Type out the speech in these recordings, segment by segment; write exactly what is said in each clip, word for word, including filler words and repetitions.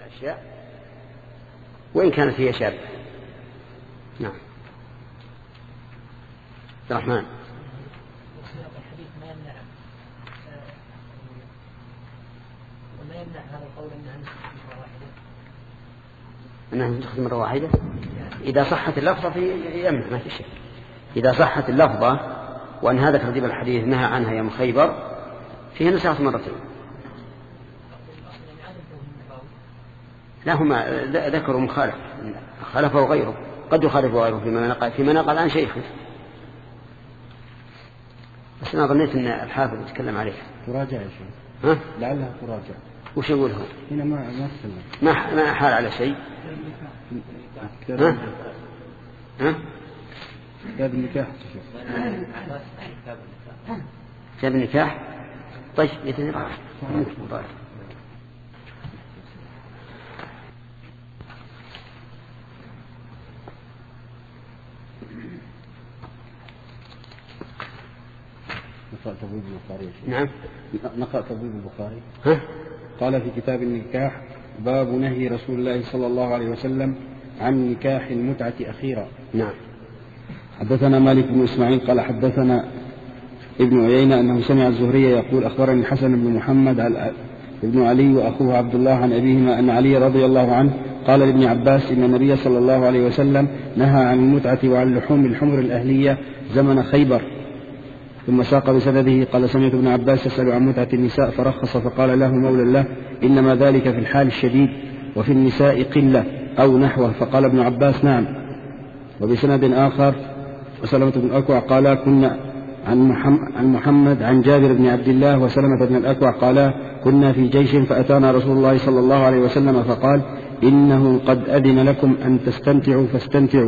الأشياء وإن كانت هي شابة. نعم. الرحمن. الحديث ما يمنع وما يمنع هذا القول أنها نسخت مرة واحدة. أنها نسخت مرة واحدة إذا صحت اللفظة في يمنع ما في شيء. إذا صحت اللفظة وأن هذا ترتيب الحديث نهى عنها يوم خيبر فيها نسخت مرتين. لا هما ذكروا مخالف خالفه غيره قد يخالفه غيره فيما نقل فيما نقل عن شيخه بس أنا ظنيت أن الحافظ يتكلم عليها. تراجع يا شيخ. ها؟ لعلها تراجع. وش يقولها؟ هنا ما ما ما ما حال على شيء. ها؟ ها؟ كتاب النكاح. كتاب النكاح. طيب يتنرى. طيب. نقرأ تبويب البخاري. نعم. نقرأ تبويب البخاري. ها؟ قال في كتاب النكاح باب نهي رسول الله صلى الله عليه وسلم عن نكاح المتعة أخيرا. نعم. حدثنا مالك بن إسماعيل قال حدثنا ابن عيينة أنه سمع الزهري يقول أخبرني الحسن بن محمد ابن علي وأخوه عبد الله عن أبيهما أن علي رضي الله عنه قال لابن عباس إن النبي صلى الله عليه وسلم نهى عن المتعة وعن لحوم الحمر الأهلية زمن خيبر. ثم ساق بسنده قال سمعت ابن عباس يسأل عن متعة النساء فرخص فقال له مولى له إنما ذلك في الحال الشديد وفي النساء قلة أو نحوه فقال ابن عباس نعم. وبسند آخر وسلمة بن الأكوع قال كنا عن محمد عن جابر بن عبد الله وسلمة بن الأكوع قال كنا في جيش فأتانا رسول الله صلى الله عليه وسلم فقال إنه قد أذن لكم أن تستمتعوا فاستمتعوا.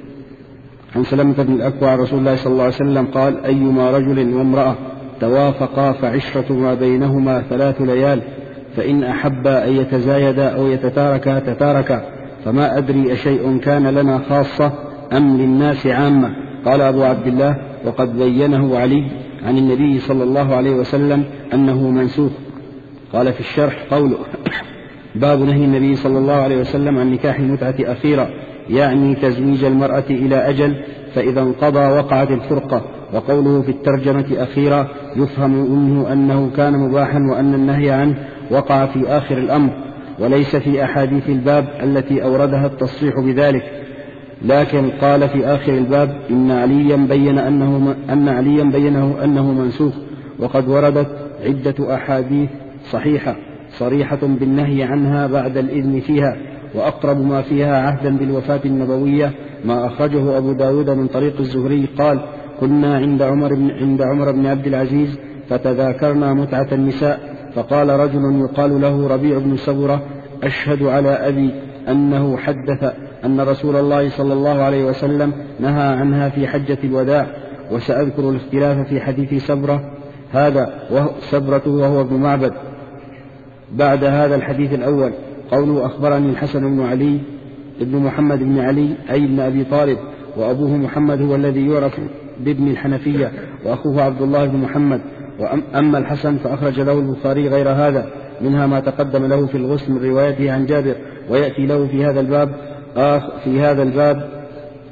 عن سلمة بن الأكوع رسول الله صلى الله عليه وسلم قال أيما رجل وامرأة توافقا فعشرة ما بينهما ثلاث ليال فإن أحبا أن يتزايدا أو يتتاركا تتاركا فما أدري أشيء كان لنا خاصة أم للناس عامة. قال أبو عبد الله وقد بينه علي عن النبي صلى الله عليه وسلم أنه منسوخ. قال في الشرح قوله باب نهي النبي صلى الله عليه وسلم عن نكاح المتعة أخيرا يعني تزويج المرأة إلى أجل فإذا انقضى وقعت الفرقة. وقوله في الترجمة أخيرا يفهم منه أنه كان مباحا وأن النهي عنه وقع في آخر الأمر وليس في أحاديث الباب التي أوردها التصريح بذلك. لكن قال في آخر الباب إن عليا بين أنه, أن عليا بينه أنه منسوخ. وقد وردت عدة أحاديث صحيحة صريحة بالنهي عنها بعد الإذن فيها وأقرب ما فيها عهدا بالوفاة النبوية ما أخرجه أبو داود من طريق الزهري قال كنا عند عمر بن, عند عمر بن عبد العزيز فتذاكرنا متعة النساء فقال رجل يقال له ربيع بن سبرة أشهد على أبي أنه حدث أن رسول الله صلى الله عليه وسلم نهى عنها في حجة الوداع. وسأذكر الاختلاف في حديث سبرة هذا وهو سبرة وهو ابن معبد بعد هذا الحديث الأول. قوله أخبرني الحسن بن علي ابن محمد بن علي أي ابن أبي طالب وأبوه محمد هو الذي يعرف بابن الحنفية وأخوه عبد الله بن محمد. وأما الحسن فأخرج له البخاري غير هذا منها ما تقدم له في الغسل من روايته عن جابر ويأتي له في هذا الباب آخ في هذا الباب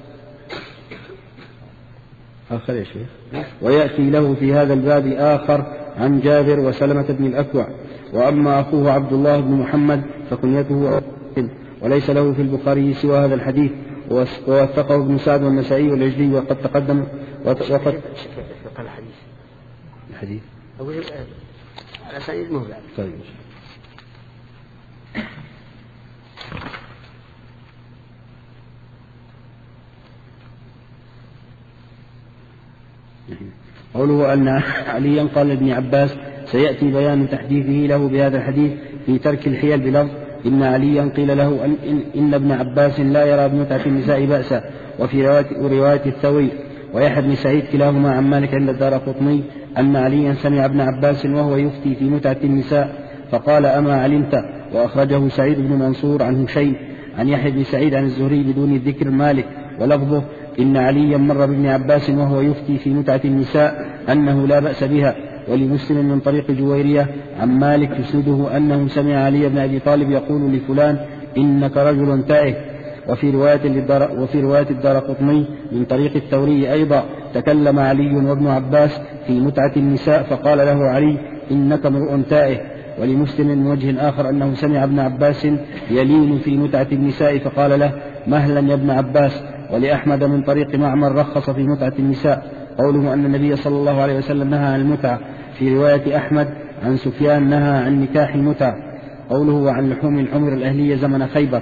آخر يا شيخ ويأتي له في هذا الباب آخر عن جابر وسلمة بن الأكوع. وأما أخوه عبد الله بن محمد فكنيته وليس له في البخاري سوى هذا الحديث ووثقه ابن سعد والنسائي والعجلي وقد تقدم وقد الحديث الحديث على سعيد مهلع. طيب قوله أن عليا قال لابن عباس سيأتي بيان تحديثه له بهذا الحديث في ترك الحيل بلفظ إن عليا قيل له أن, إن, إن ابن عباس لا يرى بمتعة النساء بأسا. وفي رواية الثوري ويحيى بن سعيد كلاهما عن مالك عند الدارقطني أن عليا سمع ابن عباس وهو يفتي في متعة النساء فقال أما علمت. وأخرجه سعيد بن منصور عن هشيم عن يحيى بن سعيد عن الزهري بدون ذكر مالك ولفظه إن عليا مر بابن عباس وهو يفتي في متعة النساء أنه لا بأس بها ولمسلم من طريق جويرية عن مالك يسنده أنه سمع علي بن أبي طالب يقول لفلان إنك رجل تائه. وفي رواية الدار وفي رواية الدارقطني من طريق الثوري أيضا تكلم علي وابن عباس في متعة النساء فقال له علي إنك امرؤ تائه. ولمسلم من وجه آخر أنه سمع ابن عباس يلين في متعة النساء فقال له مهلا يا ابن عباس. ولأحمد من طريق معمر رخص في متعة النساء قوله أن النبي صلى الله عليه وسلم نهى عن المتعة. في رواية أحمد عن سفيان نهى عن نكاح المتعة قوله وعن لحوم الحمر الأهلية زمن خيبر.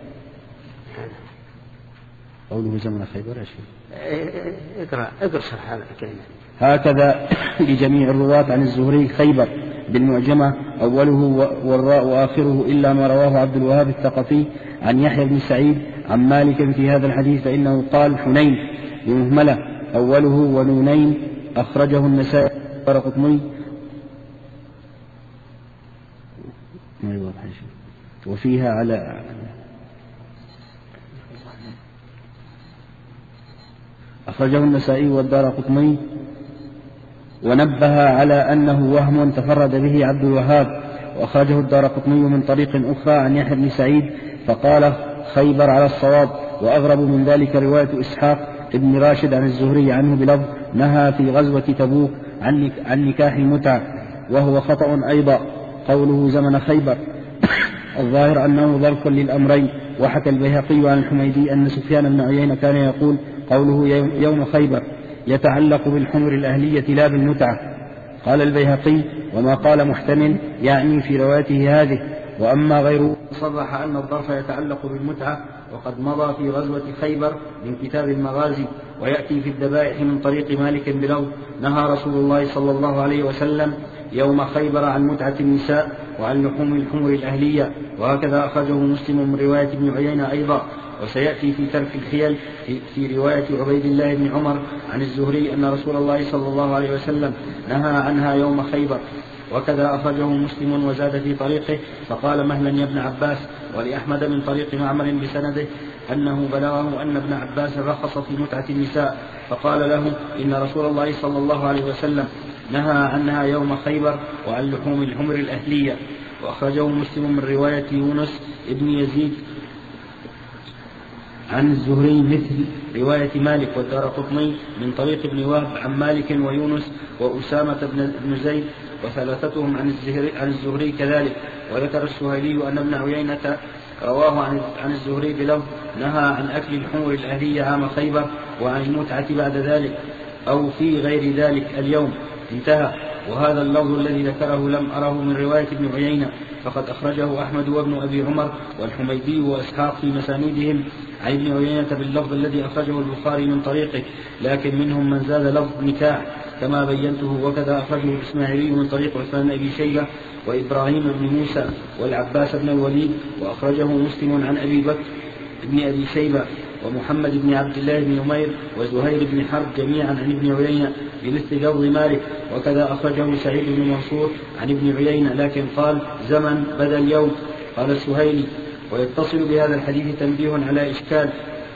قوله زمن خيبر يا شيخ اقرأ اقرأ شرح هذا الكلمة. هكذا لجميع الرواة عن الزهري خيبر بالمعجمة أوله والراء وآخره إلا ما رواه عبد الوهاب الثقفي عن يحيى بن سعيد عن مالك في هذا الحديث فإنه قال حنين بمهملة أوله ونونين أخرجه النسائي والدارقطني وفيها على أخرجه النسائي والدارقطني ونبه على أنه وهم تفرد به عبد الوهاب. وأخرجه الدارقطني من طريق أخرى عن يحيى بن سعيد فقال خيبر على الصواب. وأغرب من ذلك رواية إسحاق ابن راشد عن الزهري عنه بلفظ نهى في غزوة تبوك عن نكاح المتعة وهو خطأ أيضا قوله زمن خيبر. الظاهر أنه ظرف للأمرين. وحكى البيهقي عن الحميدي أن سفيان بن عيينة كان يقول قوله يوم خيبر يتعلق بالحمر الأهلية لا بالمتعة. قال البيهقي وما قال محتمل يعني في روايته هذه. وأما غيره صرح أن الظرف يتعلق بالمتعة وقد مضى في غزوة خيبر من كتاب المغازي. ويأتي في الذبائح من طريق مالك بلفظ نهى رسول الله صلى الله عليه وسلم يوم خيبر عن متعة النساء وعن لحوم الحمر الأهلية. وهكذا أخرجه مسلم من رواية ابن عيينة أيضا. وسيأتي في ترك الخيل في, في رواية عبيد الله بن عمر عن الزهري أن رسول الله صلى الله عليه وسلم نهى عنها يوم خيبر. وكذا أخرجه مسلم وزاد في طريقه فقال مهلا يا ابن عباس. ولأحمد من طريق معمر بسنده أنه بلغه أن ابن عباس رخص في متعة النساء فقال له إن رسول الله صلى الله عليه وسلم نهى عنها يوم خيبر وعن لحوم الحمر الأهلية. وأخرجه مسلم من رواية يونس ابن يزيد عن الزهري مثل رواية مالك والدارقطني من طريق ابن وهب عن مالك ويونس وأسامة بن زيد وثلاثتهم عن الزهري, عن الزهري كذلك. وذكر السهيلي أن ابن عيينة رواه عن, عن الزهري بلفظ نهى عن أكل الحمر الأهلية عام خيبر وعن المتعة بعد ذلك أو في غير ذلك اليوم انتهى. وهذا اللفظ الذي ذكره لم أره من رواية ابن عيينة فقد أخرجه أحمد وابن أبي عمر والحميدي وإسحاق في مسانيدهم عن ابن عيينة باللفظ الذي أخرجه البخاري من طريقه لكن منهم من زاد لفظ نكاح كما بينته. وكذا أخرجه الإسماعيلي من طريق عثمان بن أبي شيبة وإبراهيم بن موسى والعباس بن الوليد. وأخرجه مسلم عن أبي بكر بن أبي شيبة ومحمد بن عبد الله بن نمير وزهير بن حرب جميعا عن ابن عيينة بمثل لفظ مالك. وكذا أخرجه سعيد بن منصور عن ابن عيينة لكن قال زمن بدل يوم. قال السهيلي ويتصل بهذا الحديث تنبيه على إشكال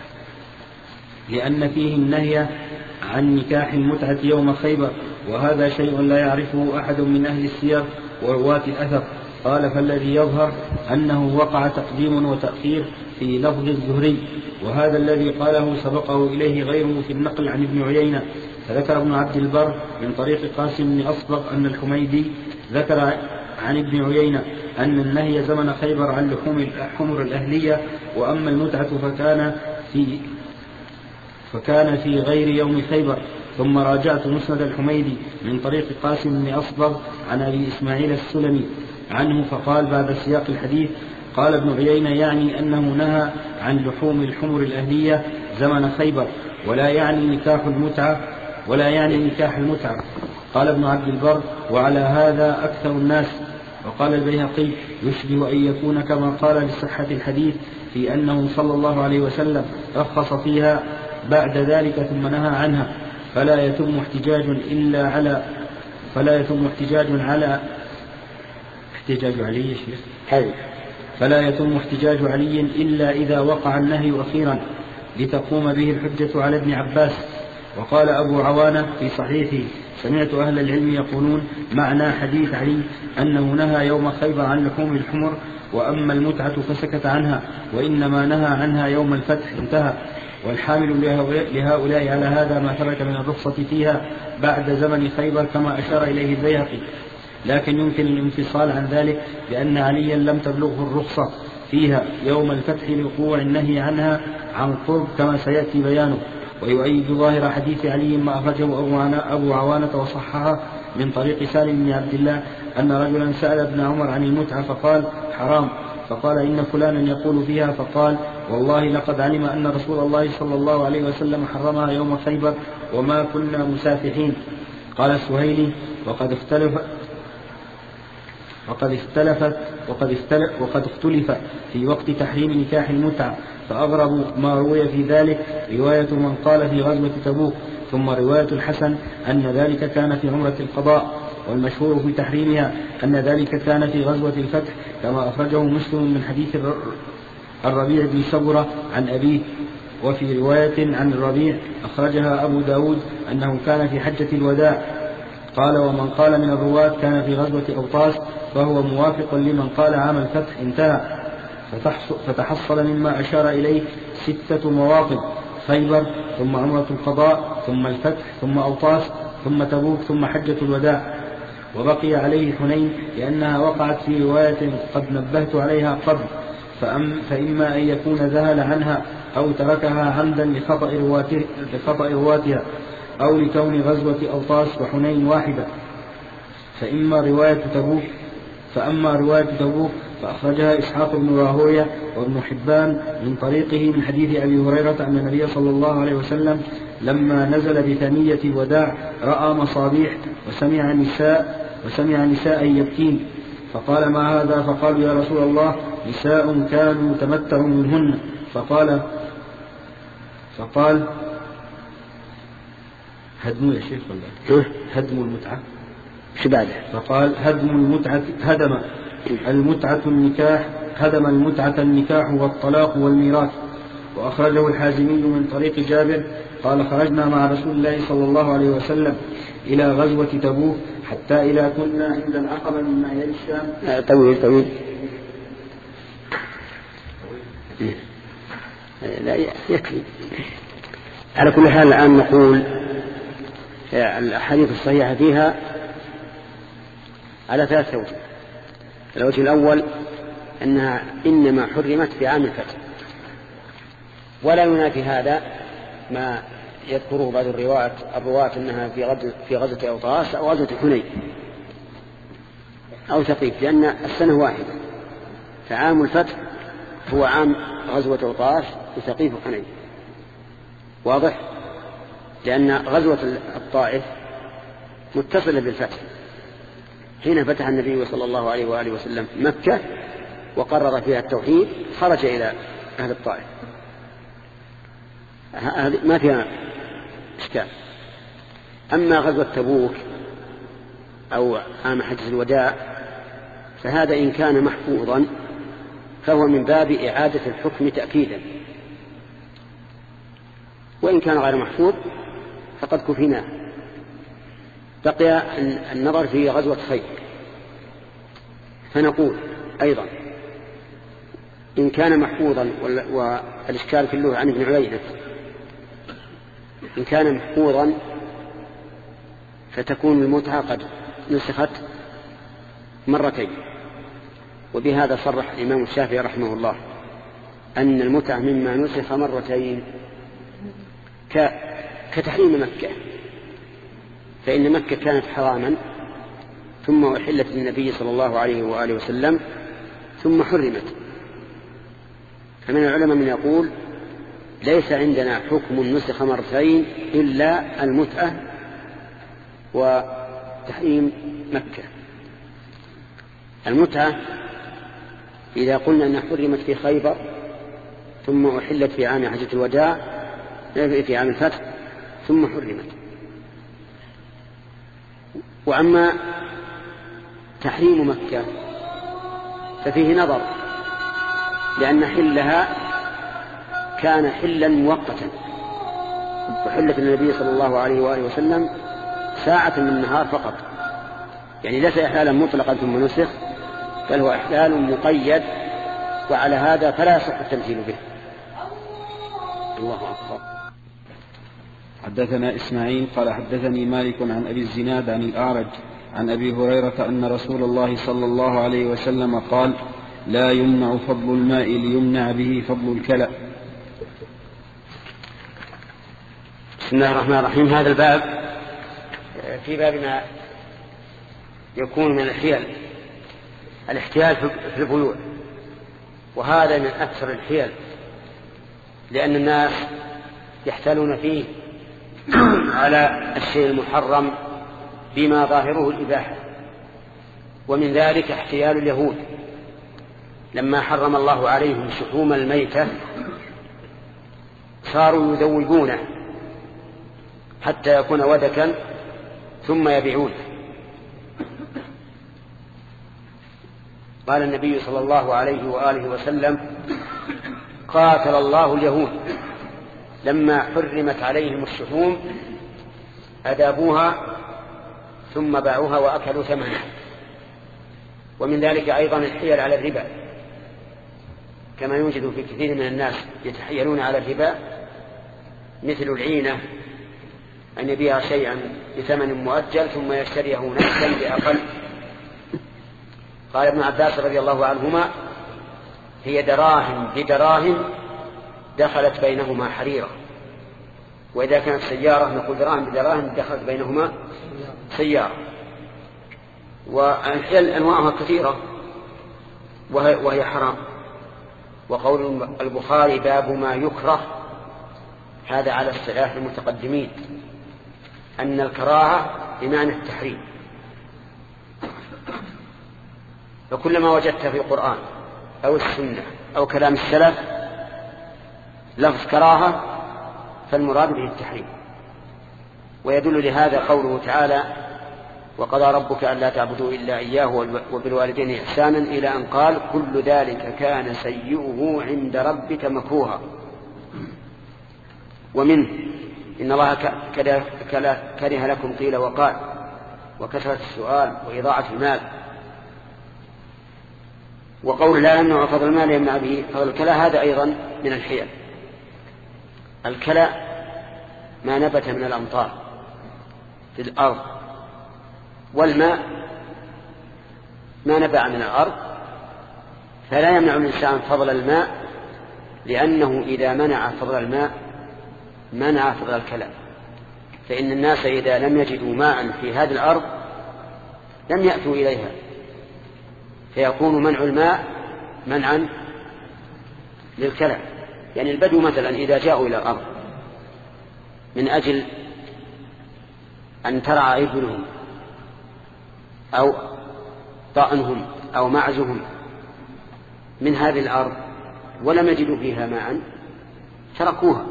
لأن فيه النهي عن نكاح المتعة يوم خيبر وهذا شيء لا يعرفه أحد من أهل السير ورواة الأثر. قال فالذي يظهر أنه وقع تقديم وتأخير في لفظ الزهري وهذا الذي قاله سبقه إليه غيره في النقل عن ابن عيينة. فذكر ابن عبد البر من طريق قاسم بن أصبغ أن الحميدي ذكر عن ابن عيينة أن النهي زمن خيبر عن لحوم الحمر الأهلية وأما المتعة فكان في فكان في غير يوم خيبر. ثم راجعت مسند الحميدي من طريق قاسم بن أصبغ عن أبي إسماعيل السلمي عنه فقال بعد سياق الحديث قال ابن عيينة يعني أنه نهى عن لحوم الحمر الأهلية زمن خيبر ولا يعني نكاح المتعة ولا يعني نكاح المتعة. قال ابن عبد البر وعلى هذا أكثر الناس. وقال البيهقي يشبه أن يكون كما قال لصحة الحديث في أنه صلى الله عليه وسلم رخص فيها بعد ذلك ثم نهى عنها فلا يتم احتجاج إلا على فلا يتم احتجاج على احتجاج علي يا شيخ فلا يتم احتجاج علي إلا إذا وقع النهي أخيرا لتقوم به الحجة على ابن عباس. وقال أبو عوانة في صحيحه سمعت أهل العلم يقولون معنى حديث علي أنه نهى يوم خيبر عن لحوم الحمر، وأما المتعة فسكت عنها، وإنما نهى عنها يوم الفتح، انتهى. والحامل لهؤلاء على هذا ما ثبت من الرخصة فيها بعد زمن خيبر كما أشار إليه البيهقي، لكن يمكن الانفصال عن ذلك لأن عليا لم تبلغه الرخصة فيها يوم الفتح لوقوع النهي عنها عن قرب كما سيأتي بيانه. ويؤيد ظاهر حديث علي ما أخرجه أبو عوانة وصححه من طريق سالم بن عبد الله أن رجلا سأل ابن عمر عن المتعة فقال حرام، فقال إن فلانا يقول فيها، فقال والله لقد علم أن رسول الله صلى الله عليه وسلم حرمها يوم خيبر وما كنا مسافحين. قال السهيلي وقد اختلف وقد اختلفت وقد اختلف, وقد اختلف في وقت تحريم نكاح المتعة، فأغرب ما روي في ذلك رواية من قال في غزوة تبوك، ثم رواية الحسن أن ذلك كان في عمرة القضاء، والمشهور في تحريمها أن ذلك كان في غزوة الفتح كما أخرجه مسلم من حديث الربيع بن سبرة عن أبيه. وفي رواية عن الربيع أخرجها أبو داود أنه كان في حجة الوداع. قال ومن قال من الرواة كان في غزوة أوطاس فهو موافق لمن قال عام الفتح، انتهى. فتحصل مما أشار إليه ستة مواطن: خيبر، ثم عمرة القضاء، ثم الفتح، ثم أوطاس، ثم تبوك، ثم حجة الوداع. وبقي عليه حنين لأنها وقعت في رواية قد نبهت عليها قبل، فأم فإما أن يكون ذهل عنها أو تركها عمدا لخطأ رواتها، أو لكون غزوة أوطاس وحنين واحدة. فإما رواية تبوك فأما رواية تبوك فأخرجها إسحاق بن راهوية وابن حبان من طريقه من حديث أبي هريرة أن النبي صلى الله عليه وسلم لما نزل بثنية الوداع رأى مصابيح وسمع نساء وسمع نساء يبكين، فقال ما هذا؟ فقالوا يا رسول الله نساء كانوا تمتعوا منهن. فقال فقال هدموا يا شيخ ولا هدموا المتعة بعده؟ فقال هدم المتعة هدم المتعة النكاح هدم المتعة النكاح والطلاق والميراث. وأخرجه الحازمي من طريق جابر قال خرجنا مع رسول الله صلى الله عليه وسلم إلى غزوة تبوك حتى إذا كنا عند العقبة من ناحية الشام. طويل طويل لا يكفي. على كل حال الآن نقول الأحاديث الصحيحة فيها على ثلاث وجه. الوجه الأول أنها إنما حرمت في عام الفتح، ولا ينافي هذا ما يذكره بعض الرواة الرواة أنها في غزوة في غزوة أوطاس أو غزوة حنين أو ثقيف، لأن السنة واحدة، فعام الفتح هو عام غزوة أوطاس وثقيف وحنين، واضح؟ لأن غزوة الطائف متصلة بالفتح، حين فتح النبي صلى الله عليه وآله وسلم مكة وقرر فيها التوحيد خرج إلى أهل الطائف، هذه ما فيها إشكال. أما غزوة تبوك أو عام حجة الوداع فهذا إن كان محفوظا فهو من باب إعادة الحكم تأكيدا، وإن كان غير محفوظ فقد كفيناه. بقي النظر في غزوة خيبر، فنقول أيضا إن كان محفوظا، والإشكال في اللغة عن ابن عيينة، إن كان محفوظا فتكون المتعة قد نسخت مرتين، وبهذا صرح الإمام الشافعي رحمه الله أن المتعة مما نسخ مرتين كتحريم مكة، فإن مكة كانت حراما ثم أحلت للنبي صلى الله عليه وآله وسلم ثم حرمت. فمن العلماء من يقول ليس عندنا حكم نسخ مرتين إلا المتعة وتحريم مكة. المتعة إذا قلنا أنها حرمت في خيبر ثم أحلت في عام حجة الوداع في عام الفتح ثم حرمت. وأما تحريم مكة ففيه نظر، لأن حلها كان حلا مؤقتا، وحلت النبي صلى الله عليه وآله وسلم ساعة من النهار فقط، يعني ليس إحلالا مطلقا ثم نسخ، بل هو إحلال مقيد، وعلى هذا فلا يصح التمثيل به. الله أكبر. حدثنا إسماعيل قال حدثني مالك عن أبي الزناد عن الأعرج عن أبي هريرة أن رسول الله صلى الله عليه وسلم قال: لا يمنع فضل الماء ليمنع به فضل الكلى. بسم الله الرحمن الرحيم. هذا الباب في باب ما يكون من الحيل، الاحتيال في البيوع، وهذا من أكثر الحيل، لأن الناس يحتالون فيه على الشيء المحرم بما ظاهره الإباحة. ومن ذلك احتيال اليهود لما حرم الله عليهم شحوم الميتة، صاروا يذوبونه حتى يكون ودكا ثم يبيعونه. قال النبي صلى الله عليه وآله وسلم: قاتل الله اليهود لما حرمت عليهم الشحوم أذابوها ثم باعوها وأكلوا ثمنها. ومن ذلك أيضا الحيل على الربا، كما يوجد في كثير من الناس يتحيلون على الربا، مثل العينة، أن يبيع شيئا بثمن مؤجل ثم يشتريه نفسا بأقل. قال ابن عباس رضي الله عنهما: هي دراهم بدراهم دخلت بينهما حريرة. وإذا كانت سيارة نقول دراهم بدراهم دخلت بينهما سيارة. والحيل أنواعها كثيرة وهي, وهي حرام. وقول البخاري: باب ما يكره، هذا على اصطلاح المتقدمين أن الكراهة بمعنى التحريم. فكلما وجدت في القرآن أو السنة أو كلام السلف لفظ كراهة فالمراد به التحريم. ويدل لهذا قوله تعالى: وقضى ربك ألا تعبدوا إلا إياه وبالوالدين إحسانا، إلى أن قال: كل ذلك كان سيئه عند ربك مكروها. ومنه: إن الله كره لكم قيل وقال وكثرة السؤال وإضاعة المال. وقول لا يمنع فضل المال يمنع به فضل الكلى، هذا أيضا من الحيل. الكلى ما نبت من الأمطار في الأرض، والماء ما نبع من الأرض، فلا يمنع الإنسان فضل الماء، لأنه إذا منع فضل الماء منع فضل الكلى. فإن الناس إذا لم يجدوا ماء في هذه الأرض لم يأتوا إليها، فيكون منع الماء منعا للكلى. يعني البدو مثلا إذا جاءوا إلى الأرض من أجل أن ترعى إبلهم أو طأنهم أو معزهم من هذه الأرض ولم يجدوا فيها ماء تركوها.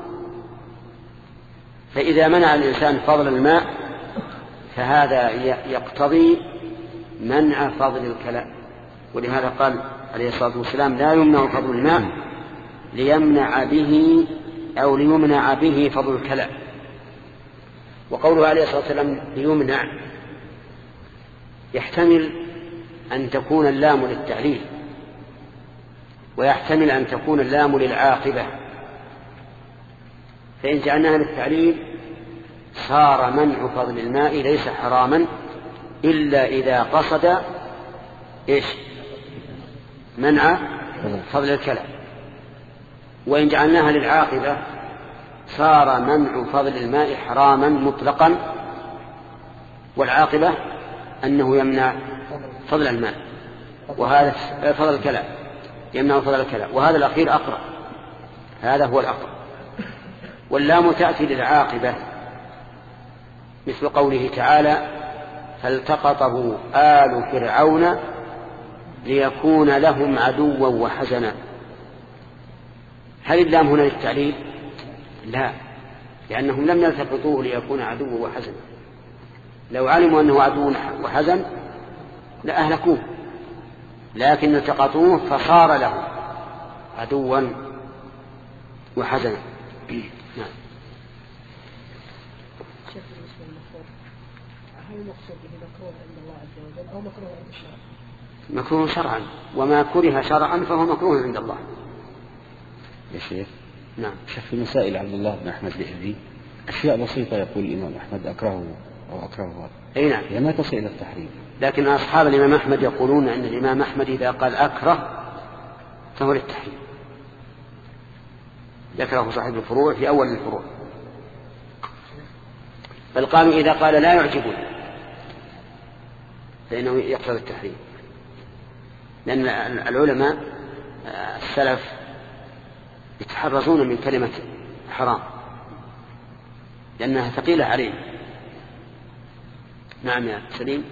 فإذا منع الإنسان فضل الماء فهذا يقتضي منع فضل الكلى. ولهذا قال عليه الصلاة والسلام: لا يمنع فضل الماء ليمنع به أو ليمنع به فضل الكلى. وقوله عليه الصلاة والسلام ليمنع يحتمل أن تكون اللام للتعليل، ويحتمل أن تكون اللام للعاقبة. فإن جعلناها للتعليل صار منع فضل الماء ليس حراما إلا إذا قصد إيش؟ منع فضل الكلى. وإن جعلناها للعاقبة صار منع فضل الماء حراما مطلقا، والعاقبة أنه يمنع فضل الماء، وهذا فضل الكلى يمنع فضل الكلى، وهذا الأخير أقرب، هذا هو الأقرب. واللام تأتي للعاقبة، مثل قوله تعالى: فالتقطه آل فرعون ليكون لهم عدوا وحزنا. هل اللام هنا للتعليل؟ لا، لأنهم لم يلتقطوه ليكون عدوا وحزنا. لو علموا أنه عدو وحزن لأهلكوه، لكن التقطوه فصار له عدوا وحزنا. نعم. المقصود به مكروه عند الله عز وجل أو مكروه عند الشرع؟ مكروه شرعا، وما كره شرعا فهو مكروه عند الله. يا شيخ نعم. شيخ في مسائل عبد الله بن أحمد الإحدي أشياء بسيطة يقول الإمام أحمد أكرهه أو أكرهه، أي نعم، هي ما تصل إلى التحريم. لكن أصحاب الإمام أحمد يقولون أن الإمام أحمد إذا قال أكره فهو للتحريم، ذكره صاحب الفروع في أول الفروع، بل قالوا إذا قال لا يعجبون فإنه يقتضي التحريم، لأن العلماء السلف يتحرزون من كلمة حرام لأنها ثقيلة عليه. نعم يا سليم.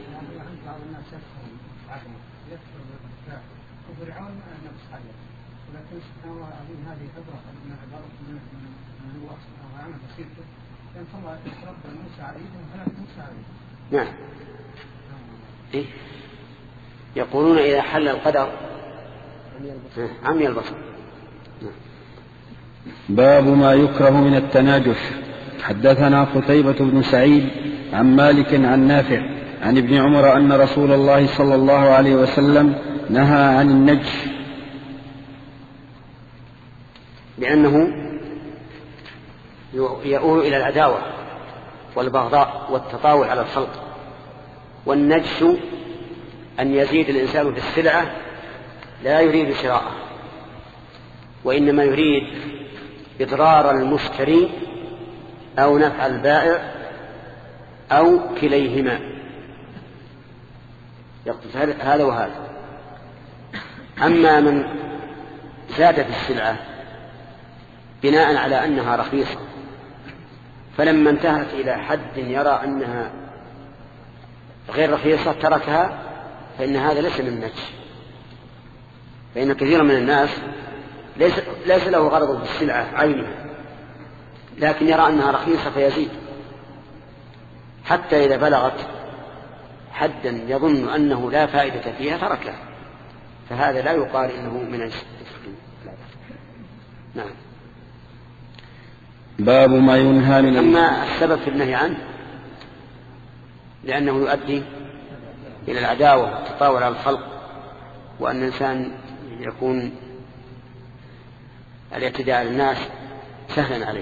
ولكن سبحان الله العظيم هذه عبرة من عبارة من الله سبحانه وتعالى بصيرته، لأن الله رب موسى عليه وهلاك موسى عليه. نعم. إيه؟ يقولون إذا حل القدر عمي البصر. باب ما يكره من التناجش. حدثنا قتيبة بن سعيد عن مالك عن نافع عن ابن عمر أن رسول الله صلى الله عليه وسلم نهى عن النجش، لأنه يؤول إلى العداوة والبغضاء والتطاول على الخلق. والنجش أن يزيد الإنسان في السلعة لا يريد شراءه، وإنما يريد إضرار المشتري أو نفع البائع أو كليهما، يقصد هذا وهذا. أما من زاد في السلعة بناء على أنها رخيصة فلما انتهت إلى حد يرى أنها غير رخيصة تركها، فإن هذا ليس من النجش. فإن كثيرا من الناس ليس, ليس له غرض في السلعة عينها، لكن يرى أنها رخيصة فيزيد حتى إذا بلغت حدا يظن أنه لا فائدة فيها تركها، فهذا لا يقال إنه من النجش. نعم. باب ما ينهى من أما السبب في النهي عنه لأنه يؤدي إلى العداوة والتطاول على الخلق، وأن الإنسان يكون الاعتداء على الناس سهلا عليه.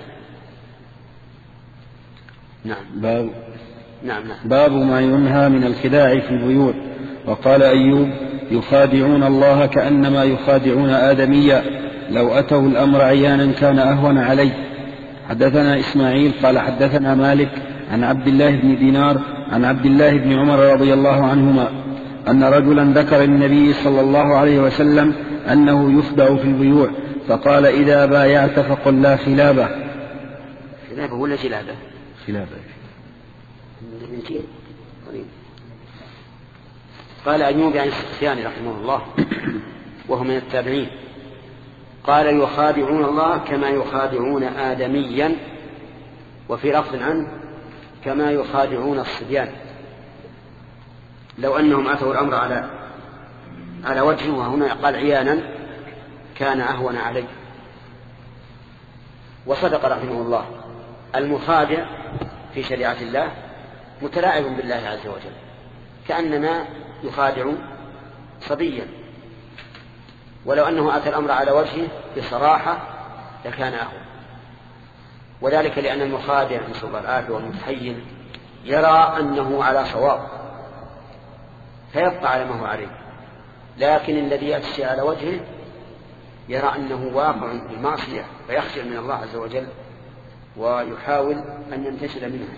نعم. باب نعم نعم. باب ما ينهى من الخداع في البيوع. وقال أيوب يخادعون الله كأنما يخادعون آدميا، لو أتوا الأمر عيانا كان أهون علي. حدثنا إسماعيل قال حدثنا مالك عن عبد الله بن دينار عن عبد الله بن عمر رضي الله عنهما أن رجلا ذكر للنبي صلى الله عليه وسلم أنه يخدع في البيوع، فقال إذا بايعت فقل لا خلابة. خلابة ولا خلابة؟ خلابة. قال أيوب عن السختياني رحمه الله وهو من التابعين قال يخادعون الله كما يخادعون آدميا، وفي لفظ عنه كما يخادعون الصبيان، لو أنهم أتوا الأمر على على وجهه، وهنا قال عيانا كان أهون عليه. وصدق رحمه الله، المخادع في شريعة الله متلاعب بالله عز وجل كأنما يخادع صبيا، ولو أنه أتى الأمر على وجهه بصراحة لكان أهون، وذلك لأن المخادع نسأل الله العافية والمتحيل يرى أنه على صواب فيبقى على ما هو عليه، لكن الذي يأتي على وجهه يرى أنه واقع بالمعصية فيخشى من الله عز وجل ويحاول أن ينتشل منها.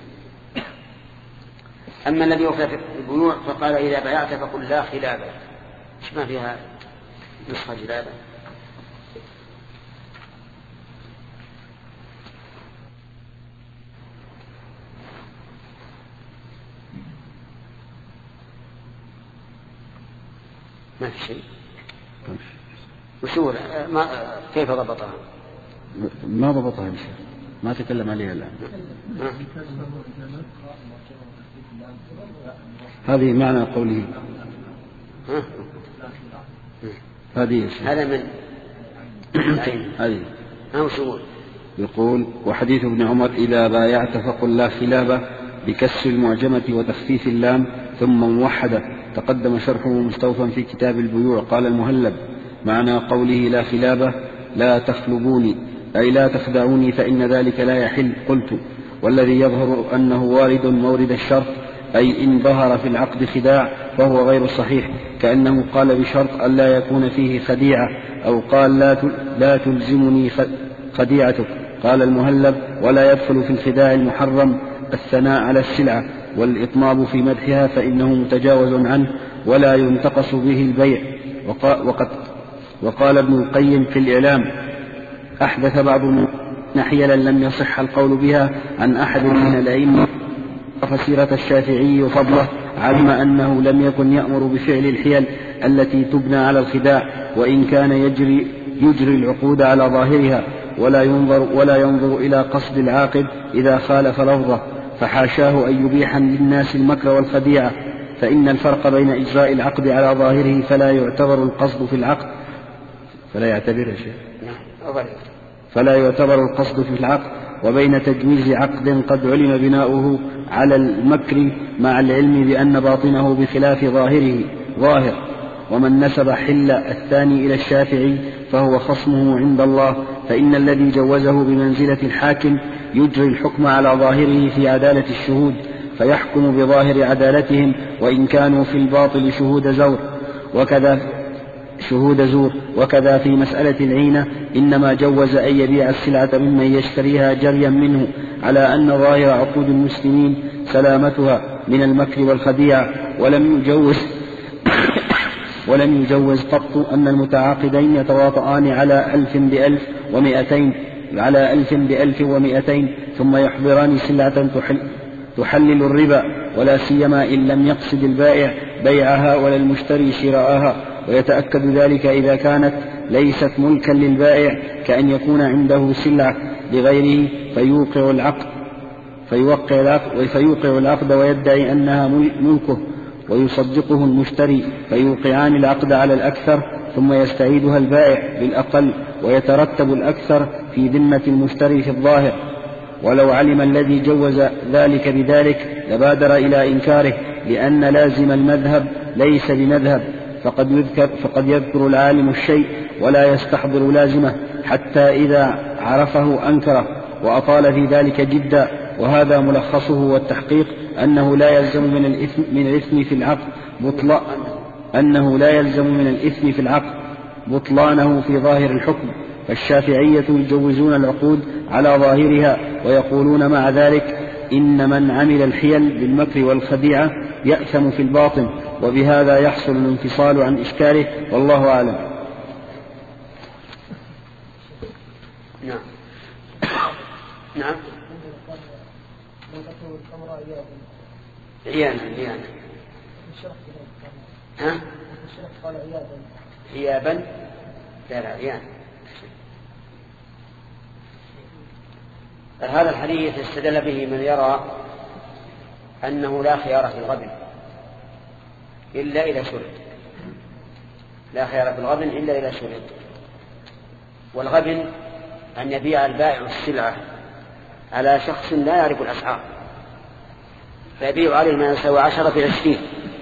أما الذي يوفى في البيوع فقال إذا بايعت فقل لا خلابة. إيش ما فيها نسخة جلابة؟ ما في شيء. وشو ما كيف ضبطها؟ ما ضبطها يا شيخ، ما تكلم عليها الآن. هذه معنى قوله. هذه هذا من هذه أو شو يقول وحديث ابن عمر إذا بايعت فقل لا خلابة بكسر المعجمة وتخفيف اللام ثم موحدة، تقدم شرحه مستوفى في كتاب البيوع. قال المهلب: معنى قوله لا خلابة لا تخلبوني أي لا تخدعوني فإن ذلك لا يحل. قلت: والذي يظهر أنه وارد مورد الشرط، أي إن ظهر في العقد خداع فهو غير صحيح، كأنه قال بشرط أن لا يكون فيه خديعة، أو قال لا لا تلزمني خديعتك. قال المهلب: ولا يدخل في الخداع المحرم الثناء على السلعة والإطناب في مدحها فإنه متجاوز عنه ولا ينتقص به البيع. وقد وقال ابن القيم في الإعلام: أحدث بعض حيلا لم يصح القول بها عن أحد من الأئمة، فسيرة الشافعي وفضله، علم أنه لم يكن يأمر بفعل الحيل التي تبنى على الخداع، وإن كان يجري, يجري العقود على ظاهرها، ولا ينظر, ولا ينظر إلى قصد العاقد إذا خالف لفظه، فحاشاه أن يبيح للناس المكر والخديعة، فإن الفرق بين إجراء العقد على ظاهره فلا يعتبر القصد في العقد فلا يعتبر شيء فلا يعتبر القصد في العقد وبين تجويز عقد قد علم بناؤه على المكر مع العلم بأن باطنه بخلاف ظاهره ظاهر. ومن نسب حل الثاني إلى الشافعي فهو خصمه عند الله، فإن الذي جوزه بمنزلة الحاكم يجري الحكم على ظاهره في عدالة الشهود، فيحكم بظاهر عدالتهم وإن كانوا في الباطل شهود زور. وكذا شهود زور وكذا في مسألة العينة إنما جوز أن يبيع السلعة ممن يشتريها جريا منه، على أن ظاهر عقود المسلمين سلامتها من المكر والخديعة، ولم يجوز ولم يجوز قط أن المتعاقدين يتواطئان على ألف بألف ومئتين على ألف بألف ومئتين ثم يحضران سلعة تحل تحلل الربا، ولا سيما إن لم يقصد البائع بيعها ولا المشتري شراءها، ويتأكد ذلك إذا كانت ليست ملكا للبائع، كأن يكون عنده سلعة لغيره فيوقع العقد فيوقع العقد فيوقع العقد ويدعي أنها ملكه، ويصدقه المشتري فيوقعان العقد على الأكثر ثم يستعيدها البائع بالأقل، ويترتب الأكثر في ذمة المشتري في الظاهر. ولو علم الذي جوز ذلك بذلك لبادر إلى إنكاره، لأن لازم المذهب ليس بمذهب، فقد يذكر, فقد يذكر العالم الشيء ولا يستحضر لازمه، حتى إذا عرفه أنكره وأطال في ذلك جدا. وهذا ملخصه والتحقيق أنه لا يلزم من الإثم, من الإثم في العقد بطلان أنه لا يلزم من الإثم في العقد بطلانه في ظاهر الحكم. فالشافعية يجوزون العقود على ظاهرها، ويقولون مع ذلك إن من عمل الحيل بالمكر والخديعة يأثم في الباطن، وبهذا يحصل الانفصال عن إشكاله، والله أعلم. نعم نعم عيانا عيانا ها عيابا لا لا عيانا. هذا الحديث استدل به من يرى أنه لا خيار في الغبن إلا إذا شرط، لا خيار في الغبن إلا إذا شرط. والغبن أن يبيع البائع السلعة على شخص لا يعرف الأسعار، فيبيع عليه ما يساوي عشرة في عشرين،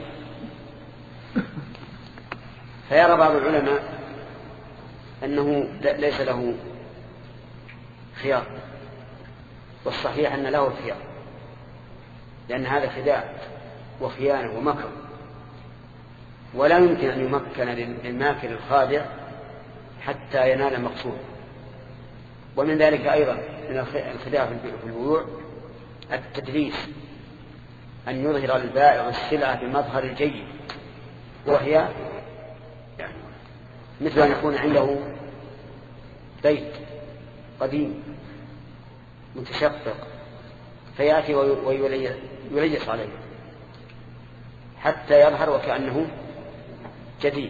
فيرى بعض العلماء أنه ليس له خيار، والصحيح أن له الخيار، لأن هذا خداع وخيانة ومكر، ولا يمكن أن يمكن للماكر الخادع حتى ينال المقصود. ومن ذلك أيضا من الخداع في البيوع التدليس، أن يظهر البائع السلعة بمظهر الجيد، وهي مثل أن يكون عنده بيت قديم متشقق فيأتي ويليس عليه حتى يظهر وكأنه جديد،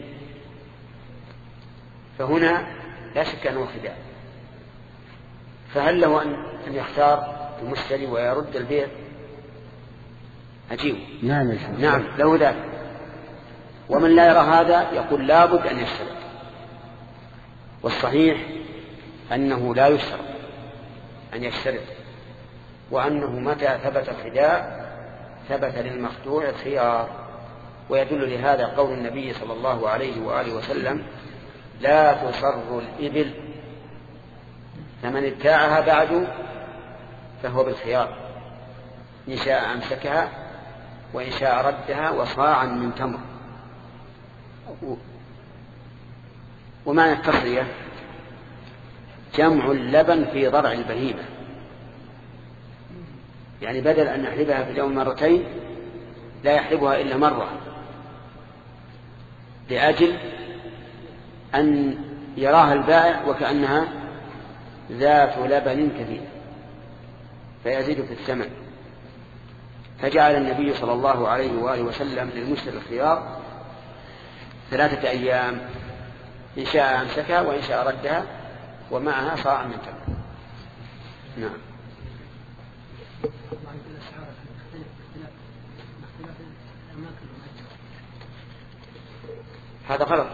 فهنا لا شك أنه خداع. فهل له أن يختار المشتري ويرد البيع؟ عجيب. نعم نعم له ذلك. ومن لا يرى هذا يقول لابد أن يشترط، والصحيح أنه لا يشترط أن يشترط، وأنه متى ثبت الخداع ثبت للمخدوع الخيار. ويدل لهذا قول النبي صلى الله عليه وآله وسلم: لا تصر الإبل، فمن ابتاعها بعد فهو بالخيار، إن شاء أمسكها وإن شاء ردها وصاعا من تمر. ومعنى التصرية جمع اللبن في ضرع البهيمة، يعني بدل أن يحلبها في اليوم مرتين لا يحلبها إلا مرة، لأجل أن يراها البائع وكأنها ذات لبن كثير فيزيد في الثمن. فجعل النبي صلى الله عليه وآله وسلم للمشتري الخيار ثلاثة أيام، إن شاء أمسكها وإن شاء ردها ومعها صاع من تمر. نعم. هذا غلط،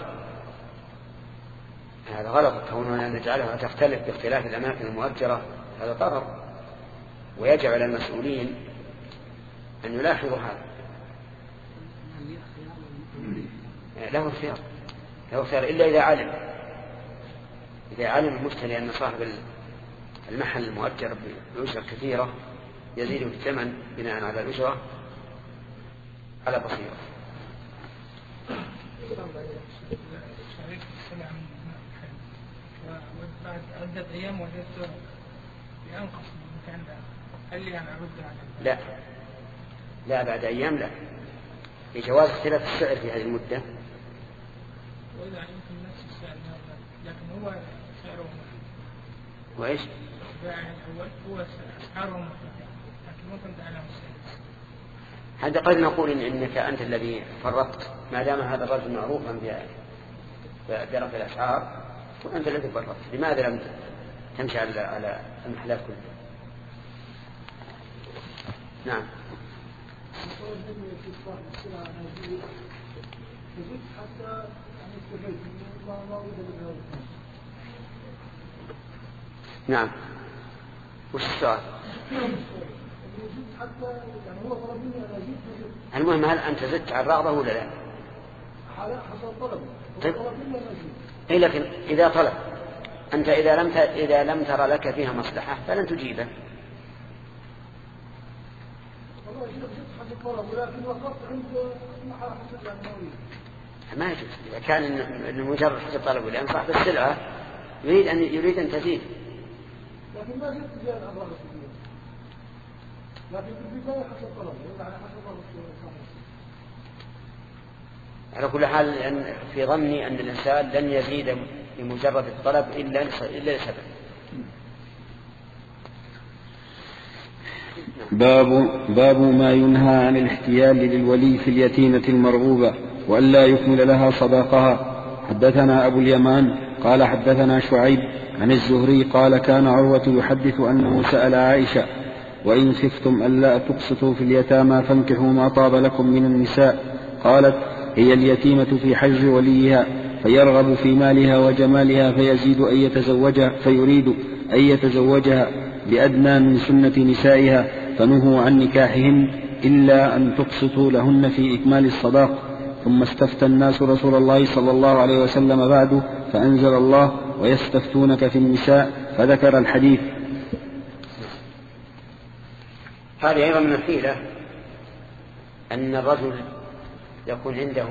هذا غلط كوننا نجعلها تختلف باختلاف الأماكن المؤجرة، هذا ضرر. ويجب على المسؤولين أن يلاحظوا هذا. له الخيار، له الخيار إلا إذا علم إذا علم المشتري أن صاحب المحل المؤجر بأجرة كثيرة يزيد في الثمن بناء على الأجرة على بصيرة. وبعد عدة أيام وجدت بأنقص من مكان ده، هل لي أن أردها؟ لا لا، بعد أيام لا، لجواز اختلاف السعر في هذه المدة. وإذا يمكن نفس السعر لكن هو سعره وإيش؟ البائع الأول هو سعره مختلف، لكن ممكن تعلم السعر. هذا قد نقول إن إنك أنت الذي فرطت، ما دام هذا الرجل معروفا برفع الأسعار وأنت الذي فرطت، لماذا لم تمشي على على المحلات كلها؟ نعم. نعم. وش السؤال؟ المهم هل أنت زدت عن رغبة ولا لا؟ طيب. إيه لكن إذا طلب أنت إذا لم إذا لم ترى لك فيها مصلحة فلن تجيبه. ما يجوز إذا كان إنه مجرد حسب طلبه لأن صاحب السلعة يريد أن يريد أن تزيد. لكن ما زدت زيادة عن رغبة، لكن في البداية حسب طلبه على حسب رغبة. على كل حال في ظني أن الإنسان لن يزيد بمجرد الطلب إلا إلا لسبب. باب باب ما ينهى عن الاحتيال للولي في اليتيمة المرغوبة وألا يكمل لها صداقها. حدثنا أبو اليمان قال حدثنا شعيب عن الزهري قال كان عروة يحدث أنه سأل عائشة: وإن خفتم ألا تقسطوا في اليتامى فانكحوا ما طاب لكم من النساء. قالت: هي اليتيمة في حجر وليها فيرغب في مالها وجمالها فيزيد أن يتزوجها فيريد أن يتزوجها بأدنى من سنة نسائها فنهوا عن نكاحهن إلا أن تقسطوا لهن في إكمال الصداق. ثم استفتى الناس رسول الله صلى الله عليه وسلم بعد فأنزل الله: ويستفتونك في النساء، فذكر الحديث. هذه أيضا من الحيلة أن الرجل يكون عنده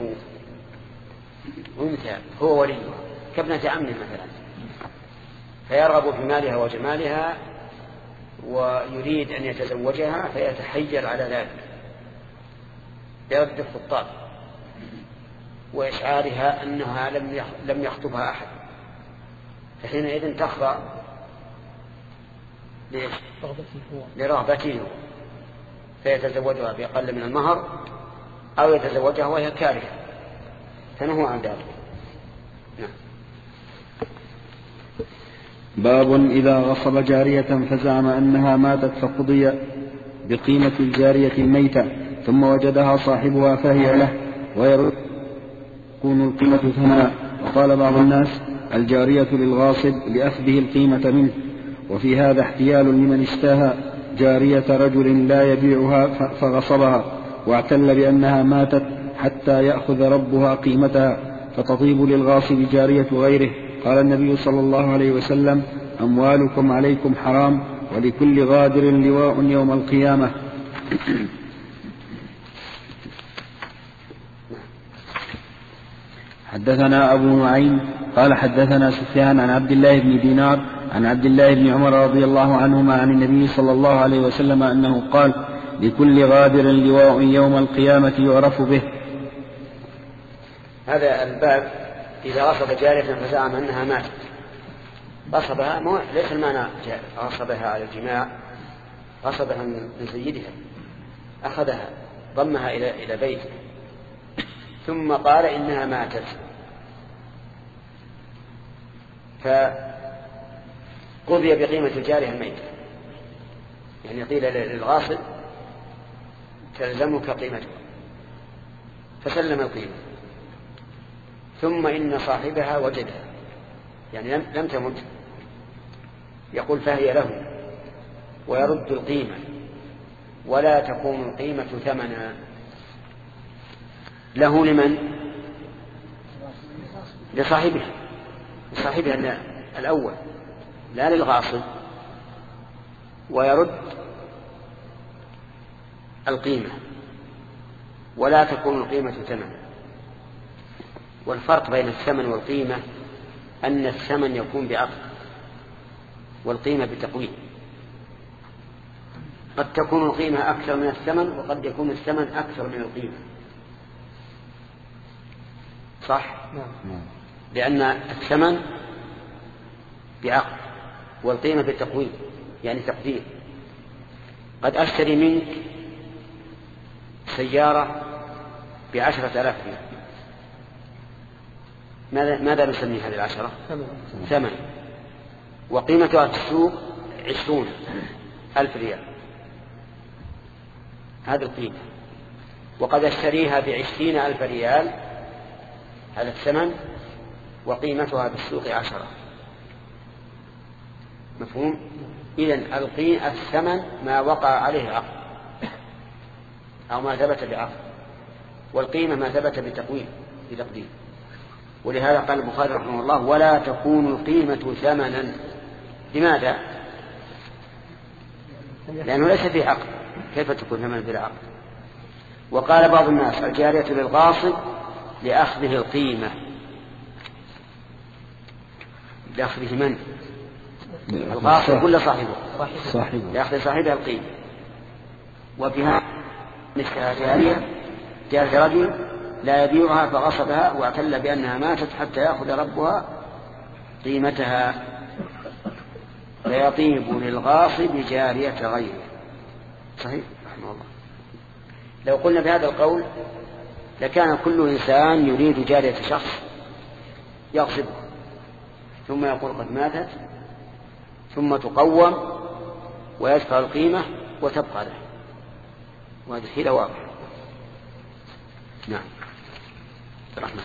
أنثى هو ولي كابنة عمه مثلا، فيرغب في مالها وجمالها ويريد أن يتزوجها فيتحير على ذلك بيرد الخطاب وإشعارها أنها لم يخطبها أحد، فحينئذ تخضع لرغبته فيتزوجها بأقل من المهر أو يتزوجها وهي كارهة، فنهوا عن ذلك. نعم. باب إذا غصب جارية فزعم أنها ماتت فقضي بقيمة الجارية الميتة ثم وجدها صاحبها فهي له ويكون القيمة ثمنا. وقال بعض الناس: الجارية للغاصب لأخذه القيمة منه. وفي هذا احتيال لمن اشتهى جارية رجل لا يبيعها فغصبها واعتل بأنها ماتت حتى يأخذ ربها قيمتها فتطيب للغاصب جارية غيره. قال النبي صلى الله عليه وسلم: أموالكم عليكم حرام، ولكل غادر لواء يوم القيامة. حدثنا أبو نعيم قال حدثنا سفيان عن عبد الله بن دينار عن عبد الله بن عمر رضي الله عنهما عن النبي صلى الله عليه وسلم أنه قال: لكل غادر لواء يوم القيامة يعرف به. هذا الباب إذا غصب جارية فزعم أنها ماتت، غصبها مو ليس المعنى غصبها على الجماع، غصبها من سيدها، أخذها ضمها إلى إلى بيته ثم قال إنها ماتت، فقضي بقيمة الجارية الميتة، يعني قيل للغاصب تلزمك قيمتها فسلم القيمة، ثم إن صاحبها وجدها يعني لم تمت، يقول فهي له ويرد القيمة ولا تكون القيمة ثمنا له. لمن؟ لصاحبها، لصاحبها الأول لا للغاصب، ويرد القيمة ولا تكون القيمة ثمنا. والفرق بين الثمن والقيمة أن الثمن يكون بعقد والقيمة بتقويم. قد تكون القيمة أكثر من الثمن وقد يكون الثمن أكثر من القيمة، صح؟ لأن الثمن بعقد والقيمة بالتقويم يعني تقدير. قد أشتري منك سيارة بعشرة آلاف ريال، ماذا, ماذا نسمي هذه العشرة؟ ثمن، وقيمتها في السوق عشرون ألف ريال، هذه القيمة. وقد أشتريها بعشرين ألف ريال، هذا الثمن، وقيمتها بالسوق عشرة. مفهوم؟ إذن الثمن ما وقع عليه عقد أو ما ثبت بعقد، والقيمة ما ثبت بتقويم بتقدير. ولهذا قال البخاري رحمه الله: ولا تكون القيمة ثمنا. لماذا؟ لأنه ليس فيه عقد، كيف تكون ثمنا بلا عقد؟ وقال بعض الناس: الجارية للغاصب لأخذه القيمة. لأخذه من؟ الغاصب ولا صاحبه؟ صاحبه. لأخذ صاحبها القيمة. وفيها مثل جارية جارية رجل لا يبيعها فغصبها واعتل بأنها ماتت حتى يأخذ ربها قيمتها، فيطيب للغاصب جارية غيره. صحيح رحمه الله. لو قلنا بهذا القول لكان كل إنسان يريد جارية شخص يغصبه ثم يقول قد ماتت، ثم تقوم ويدفع القيمة وتبقى له، وهذه حيلة واضحة. نعم. رحمة.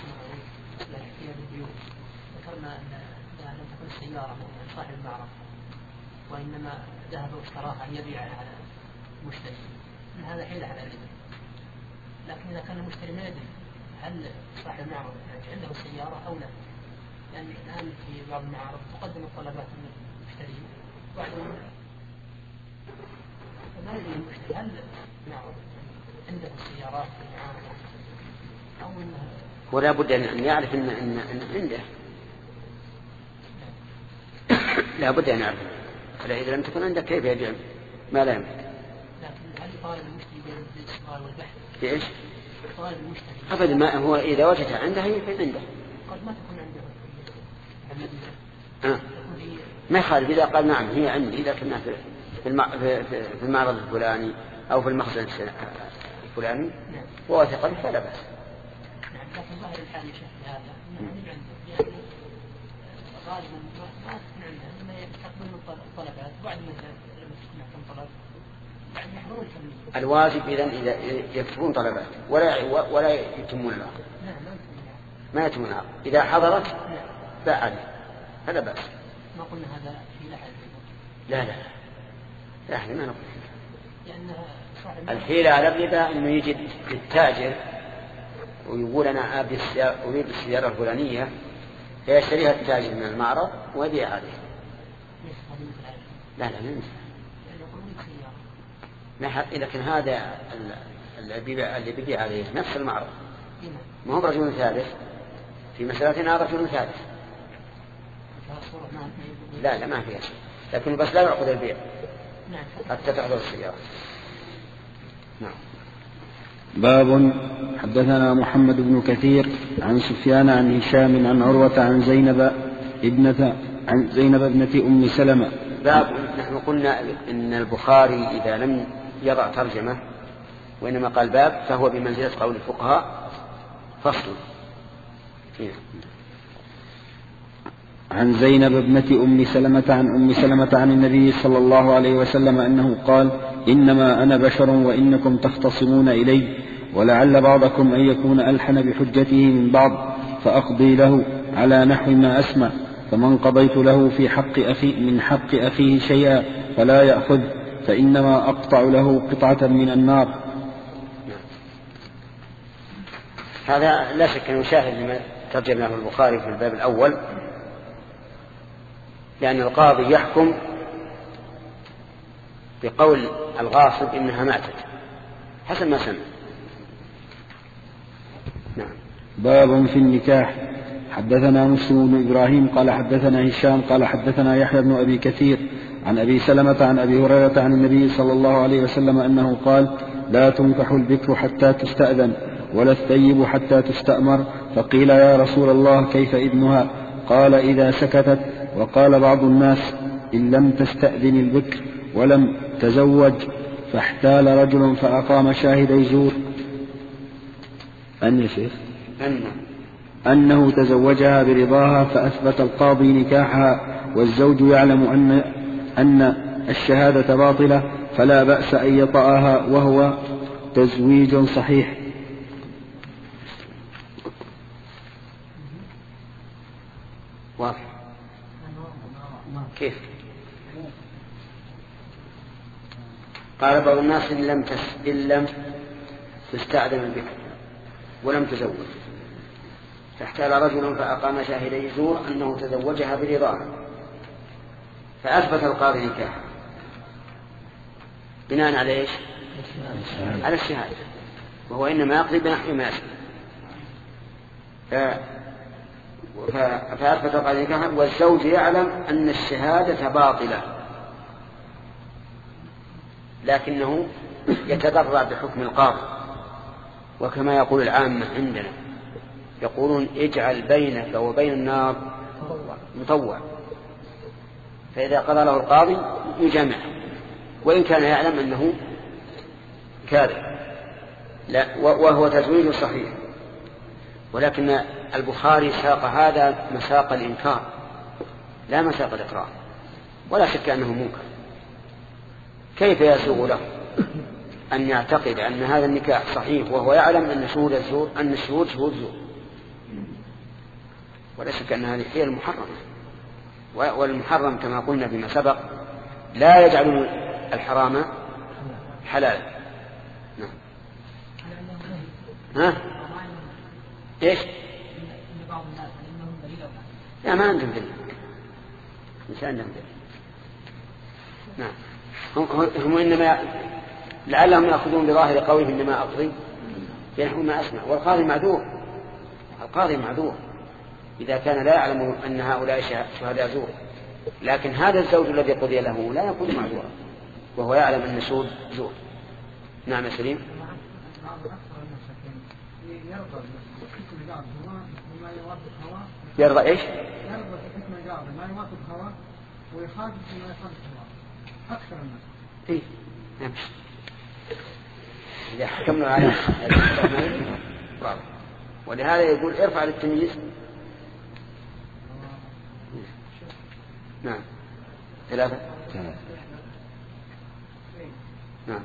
ذكرنا أن لم تكن السيارة من صاحب المعرض، وإنما ذهب واشتراها أن يبيعها على المشتري، من هذا حيلة على الربا. لكن إذا كان المشتري ما يدري هل صاحب المعرض عنده السيارة أو لا، لأن الآن في بعض المعارض تقدم الطلبات من المشتري بعد ما يدري المشتري هل المعرض عنده السيارات في المعارض أو إنه، ولا بد أن يعرف إن, إن, إن عنده لا بد أن يعرف، فإذا لم تكن عندك كيف يبيع ما لا يملك؟ لكن هل طالب المشتري بين الاستقرار والبحث؟ في إيش؟ طالب المشتري أبدا، ما هو إذا وجدها عنده هي عنده، قد ما تكون عنده آه. ما يخالف إذا قال نعم هي عندي لكنها في في المعرض الفلاني أو في المخزن الفلاني ووثق به فلا بأس. نعم، لكن ظاهر الحال يشهد هذا أنه عنده، يعني غالبا ما تكون عنده، إنما يستقبل الطلبات بعد ما تكون عندهم طلب بعد يحضرون الكمية. الواجب إذن إذا يكتبون طلبات ولا ولا يتمون العقد. نعم ما يتمون العقد، إذا حضرت باع عليه هذا بأس. ما قلنا هذا في لحد. لا لا لا احنا ما نقول الحيلة على الربا أنه يجي للتاجر ويقول أنا أريد السيارة الفلانية فيشتريها التاجر من المعرض ويبيع عليه. لا لا لا لكن هذا اللي بيبيع عليه نفس المعرض، ما هو رجل ثالث في مسألتنا، رجل ثالث. لا لا ما فيها شيء، لكن بس لا يعقد البيع حتى تحضر السيارة. نعم. باب. حدثنا محمد بن كثير عن سفيان عن هشام عن عروة عن زينب ابنة عن زينب ابنة أم سلمة. باب. نحن قلنا إن البخاري إذا لم يضع ترجمة وإنما قال باب فهو بمنزلة قول الفقهاء فصل. عن زينب ابنة أم سلمة عن أم سلمة عن النبي صلى الله عليه وسلم أنه قال: إنما أنا بشر وإنكم تختصمون إلي، ولعل بعضكم أن يكون ألحن بحجته من بعض، فأقضي له على نحو ما أسمع، فمن قضيت له في حق أخي من حق أخيه شيئا فلا يأخذ، فإنما أقطع له قطعة من النار. هذا لا شك أنه شاهد لما ترجم له البخاري في الباب الأول، لأن القاضي يحكم بقول الغاصب إنها ماتت حسب ما سمع. نعم. باب في النكاح. حدثنا مسلم بن إبراهيم قال حدثنا هشام قال حدثنا يحيى بن أبي كثير عن أبي سلمة عن أبي هريرة عن النبي صلى الله عليه وسلم أنه قال: لا تنكح البكر حتى تستأذن ولا الثيب حتى تستأمر. فقيل: يا رسول الله كيف إذنها؟ قال: إذا سكتت. وقال بعض الناس: إن لم تستأذن البكر ولم تزوج فاحتال رجل فأقام شاهدي زور. أن شيخ أنه تزوجها برضاها فأثبت القاضي نكاحها والزوج يعلم أن أن الشهادة باطلة فلا بأس أن يطأها وهو تزويج صحيح. واضح كيف؟ قال بعض الناس: إن لم تس... إن لم تستأذن البكر ولم تزوج فاحتال رجل فأقام شاهدي زور أنه تزوجها برضاها فأثبت القاضي نكاحها بناء على إيش؟ على الشهادة، وهو إنما يقضي بنحو ما يسمى. فأثبت القاضي نكاحها والزوج يعلم أن الشهادة باطلة، لكنه يتضرع بحكم القاضي. وكما يقول العامة عندنا يقولون: اجعل بينك وبين النار مطوع، فإذا قضى له القاضي يجامعه وإن كان يعلم أنه كاذب، لا وهو تزويج صحيح. ولكن البخاري ساق هذا مساق الإنكار لا مساق الإقرار، ولا شك أنه منكر. كيف يسوغ له أن يعتقد أن هذا النكاح صحيح وهو يعلم أن شهود الزور أن الشهود شهود زور؟ ولا شك أن هذه هي المحرمة، والمحرم كما قلنا بما سبق لا يجعل الحرام حلال. نعم. ها؟ إيش؟ لا ما عندهم دليل، مش عندهم دليل. نعم. هم, هم إنما لعلهم يأخذون بظاهر قوله إنما أقضي بنحو ما أسمع، والقاضي معذور. القاضي معذور إذا كان لا يعلم أن هؤلاء شهداء زور، لكن هذا الزوج الذي قضي له لا يكون معذورا وهو يعلم أن شهود زور. نعم يا سليم. يرضى إيش؟ يرضى بحكم القاضي ما يوافق هواه ويخالف ما يخالف هواه أكثر الناس. إيه نعم. إذا حكمنا على ولهذا يقول ارفع للتمييز. نعم. ثلاثة. نعم.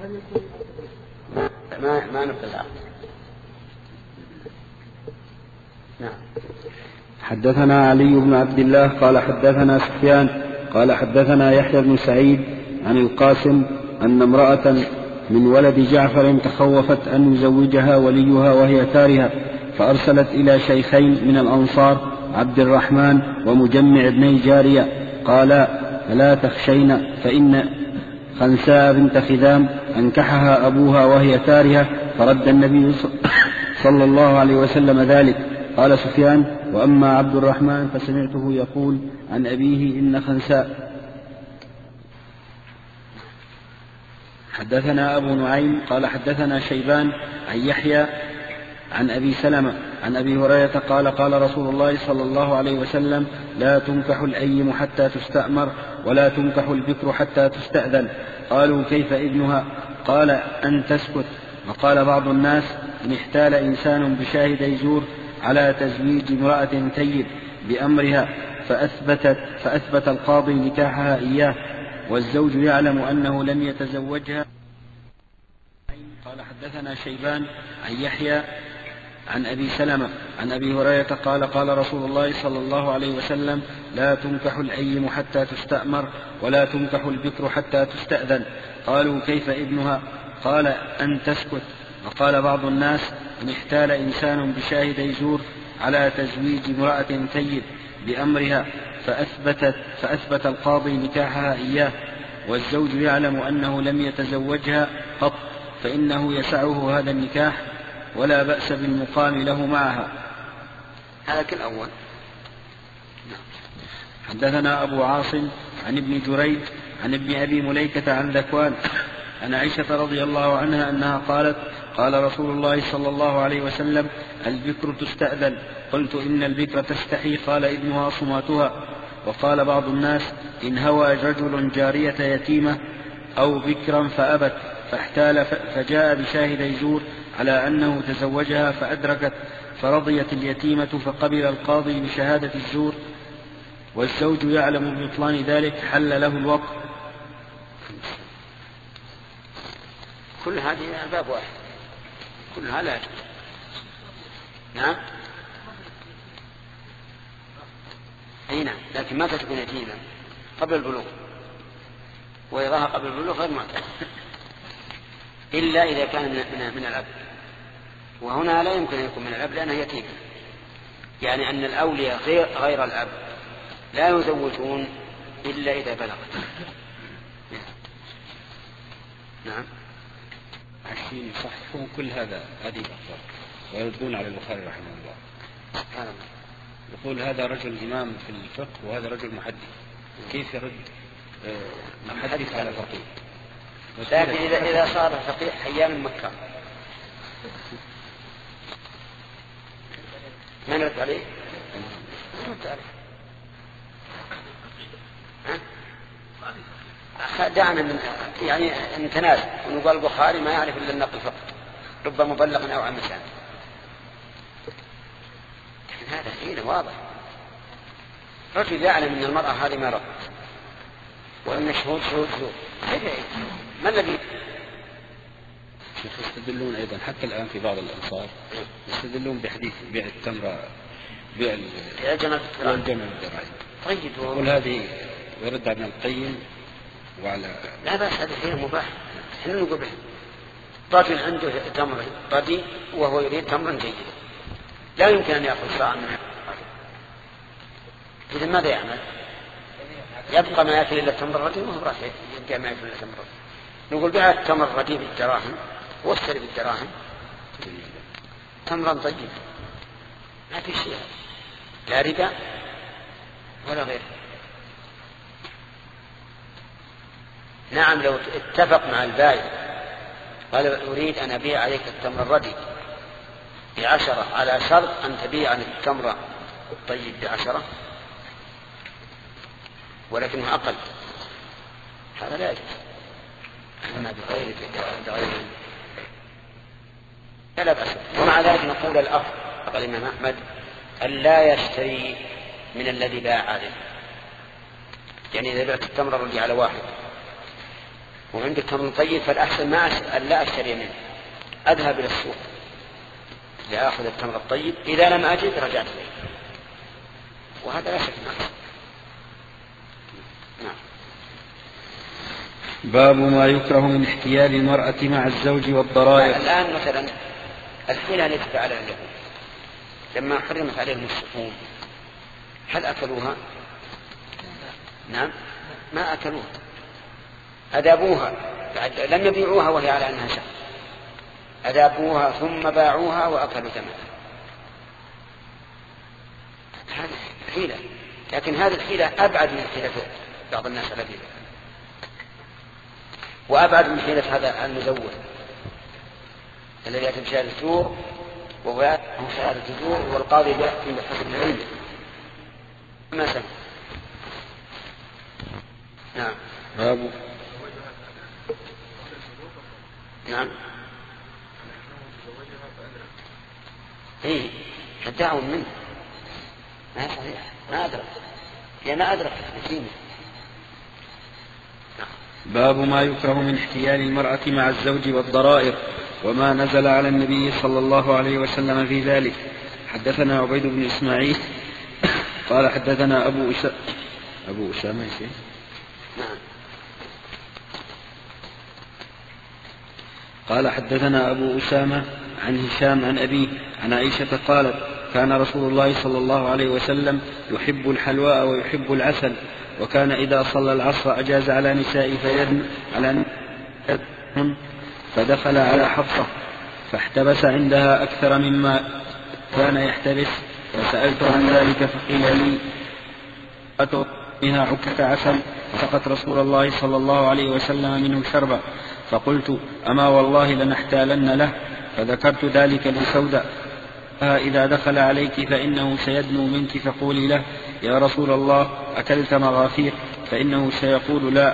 ما ما نفذ العقد. نعم. حدثنا علي بن عبد الله قال حدثنا سفيان قال حدثنا يحيى بن سعيد عن القاسم أن امرأة من ولد جعفر تخوفت أن يزوجها وليها وهي كارهة، فأرسلت إلى شيخين من الأنصار عبد الرحمن ومجمع ابني جارية قالا: فلا تخشين، فإن خنساء بنت خذام أنكحها أبوها وهي كارهة، فرد النبي صلى الله عليه وسلم ذلك. قال سفيان: وأما عبد الرحمن فسمعته يقول عن أبيه إن خنساء. حدثنا أبو نعيم قال حدثنا شيبان عن يحيى عن أبي سلمة عن أبي هريرة قال: قال رسول الله صلى الله عليه وسلم: لا تنكح الأيم حتى تستأمر، ولا تنكح البكر حتى تستأذن. قالوا: كيف إذنها؟ قال: أن تسكت. وقال بعض الناس: إن احتال إنسان بشاهد زور على تزويج امرأة ثيب بأمرها فأثبتت فأثبت القاضي نكاحها إياه والزوج يعلم أنه لم يتزوجها. قال حدثنا شيبان عن يحيى عن أبي سلمة عن أبي هريرة قال: قال رسول الله صلى الله عليه وسلم: لا تنكح الأيم حتى تستأمر، ولا تنكح البكر حتى تستأذن. قالوا: كيف ابنها؟ قال: أن تسكت. وقال بعض الناس: إن احتال إنسان بشاهد زور على تزويج امرأة ثيب بأمرها فأثبتت فأثبت القاضي نكاحها إياه والزوج يعلم أنه لم يتزوجها قط، فإنه يسعه هذا النكاح ولا بأس بالمقام له معها. هذا كالأول. حدثنا أبو عاصم عن ابن جريج عن ابن أبي مليكة عن ذكوان عن عائشة رضي الله عنها أنها قالت: قال رسول الله صلى الله عليه وسلم: البكر تستأذن. قلت: إن البكر تستحي. قال: ابنها صماتها. وقال بعض الناس: إن هوى رجل جارية يتيمة أو بكرا فأبت فاحتال فجاء بشاهد زور على أنه تزوجها فأدركت فرضيت اليتيمة فقبل القاضي بشهادة الزور والزوج يعلم ببطلان ذلك حل له الوقت. كل هذه باب واحد، كلها لا. نعم. أي نعم، لكن متى تكون يتيما؟ قبل البلوغ، وإذاها قبل البلوغ غير معتاد إلا إذا كان من, من الأب، وهنا لا يمكن أن يكون من الأب لأنه يتيم، يعني أن الأولياء غير, غير الأب لا يزوجون إلا إذا بلغت. نعم. عشرين يصححون كل هذا هذه الأخبار ويردون على البخاري رحمه الله. سبحان يقول هذا رجل إمام في الفقه وهذا رجل محدث، كيف يرد محدث على فقيه؟ لكن إذا إذا صار فقيه أيام مكة ما نرد عليه؟ نرد عليه. دعنا من يعني نتنازل ونقول البخاري ما يعرف إلا النقل فقط، رب مبلغ أو عن مسان. لكن هذا حين واضح، رجل يعلم أن المرأة هذه ما رأت وأن الشهود شهود شهود، ما الذي يستدلون أيضا حتى الآن في بعض الأنصار يستدلون بحديث بيع التمرة بيع الجمل الدراهم. طيب، وقل هذه ورد ابن القيم وعلى لا بأس، هذا شيء مباح. احنا نقول به رجل عنده تمر ردي وهو يريد تمرا جيدا، لا يمكن أن يأخذ صاع منه، إذا ماذا يعمل؟ يبقى ما يأكل إلا التمر الردي وهو راح يبقى ما يأكل إلا التمر الردي. نقول بها التمر الردي بالدراهم واشتري بالدراهم تمرا طيبا، ما في شيء، لا ربا ولا غيره. نعم، لو اتفق مع البائع قال: أريد أن أبيع عليك التمر الردي بعشرة على شرط أن تبيع عن التمر الطيب بعشرة ولكنه أقل، هذا لا يجوز. أما بغير بغير لا بأس. ومع ذلك نقول الأفضل قال الإمام أحمد أن لا يشتري من الذي باع عليه، يعني إذا بعت التمر الردي على واحد وعندك تمر طيب فالأحسن ما أن لا أشتري منه، أذهب إلى السوق لآخذ التمر الطيب، إذا لم أجد رجعت إليه، وهذا لا شك نقص. نعم. باب ما يكره من احتيال المرأة مع الزوج والضرائر. الآن مثلا الحيلة التي فعلها اليهود لما حرمت عليهم السحوم، هل أكلوها؟ نعم، ما أكلوها، أذابوها، لم يبيعوها وهي على أنها شهر، أذابوها ثم باعوها وأكلوا ثمنها. هذه حيلة، لكن هذه الحيلة أبعد من حيلة بعض الناس الذين، وأبعد من حيلة هذا المزور الذي يأتي بشهادة الزور وهو يأتي بشهادة الزور والقاضي يأتي بحسب العلم ما سمع. نعم. باب نعم. ايه الدعوة منه ما صحيح، ما أدرك يا ما أدرك نسيني. باب ما يكره من احتيال المرأة مع الزوج والضرائر وما نزل على النبي صلى الله عليه وسلم في ذلك. حدثنا عبيد بن إسماعيل قال حدثنا أبو أسامة أبو أسامة نعم. قال حدثنا أبو أسامة عن هشام عن أبيه عن عائشة قالت كان رسول الله صلى الله عليه وسلم يحب الحلواء ويحب العسل، وكان إذا صلى العصر أجاز على نساء فيدن على نساء فدخل على حفصة فاحتبس عندها أكثر مما كان يحتبس، فسألت عن ذلك فقيل لي أتوقفها عكة عسل، فسقت رسول الله صلى الله عليه وسلم منه شربا، فقلت أما والله لنحتالن له، فذكرت ذلك لسودة إذا دخل عليك فإنه سيدنو منك فقولي له يا رسول الله أكلت مغافير، فإنه سيقول لا،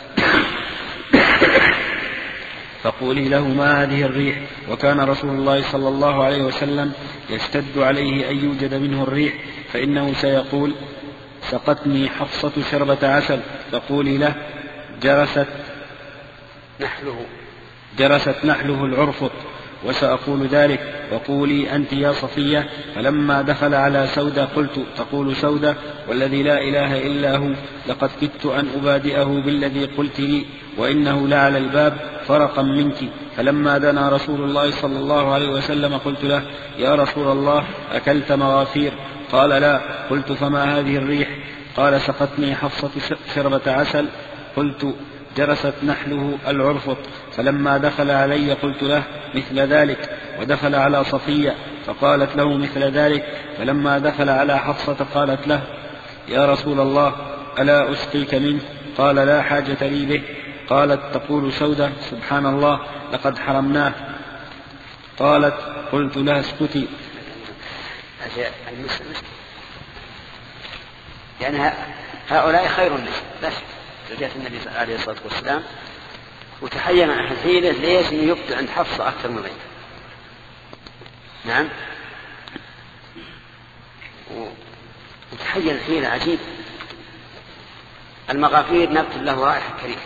فقولي له ما هذه الريح، وكان رسول الله صلى الله عليه وسلم يشتد عليه أن يوجد منه الريح، فإنه سيقول سقتني حفصة شربة عسل، فقولي له جرست نحله جرست نحله العرفط، وسأقول ذلك، وقولي أنت يا صفية. فلما دخل على سودة قلت تقول سودة والذي لا إله إلا هو لقد كدت أن أبادئه بالذي قلت لي وإنه لعلى الباب فرقا منك. فلما دنا رسول الله صلى الله عليه وسلم قلت له يا رسول الله أكلت مغافير؟ قال لا. قلت فما هذه الريح؟ قال سقتني حفصة شربة عسل. قلت جرست نحله العرفط. فلما دخل علي قلت له مثل ذلك، ودخل على صفية فقالت له مثل ذلك. فلما دخل على حفصة قالت له يا رسول الله ألا أسقيك منه؟ قال لا حاجة لي به. قالت تقول سودة سبحان الله لقد حرمناه. قالت قلت لها اسكتي. يعني هؤلاء خير الناس لا شك، زوجات النبي عليه الصلاة والسلام، وتحين عن حيله ليش يبدأ عند حفصة أكثر من غيره. نعم. وتحين حيلة عجيب. المغافير نبت له رائحة كريهة،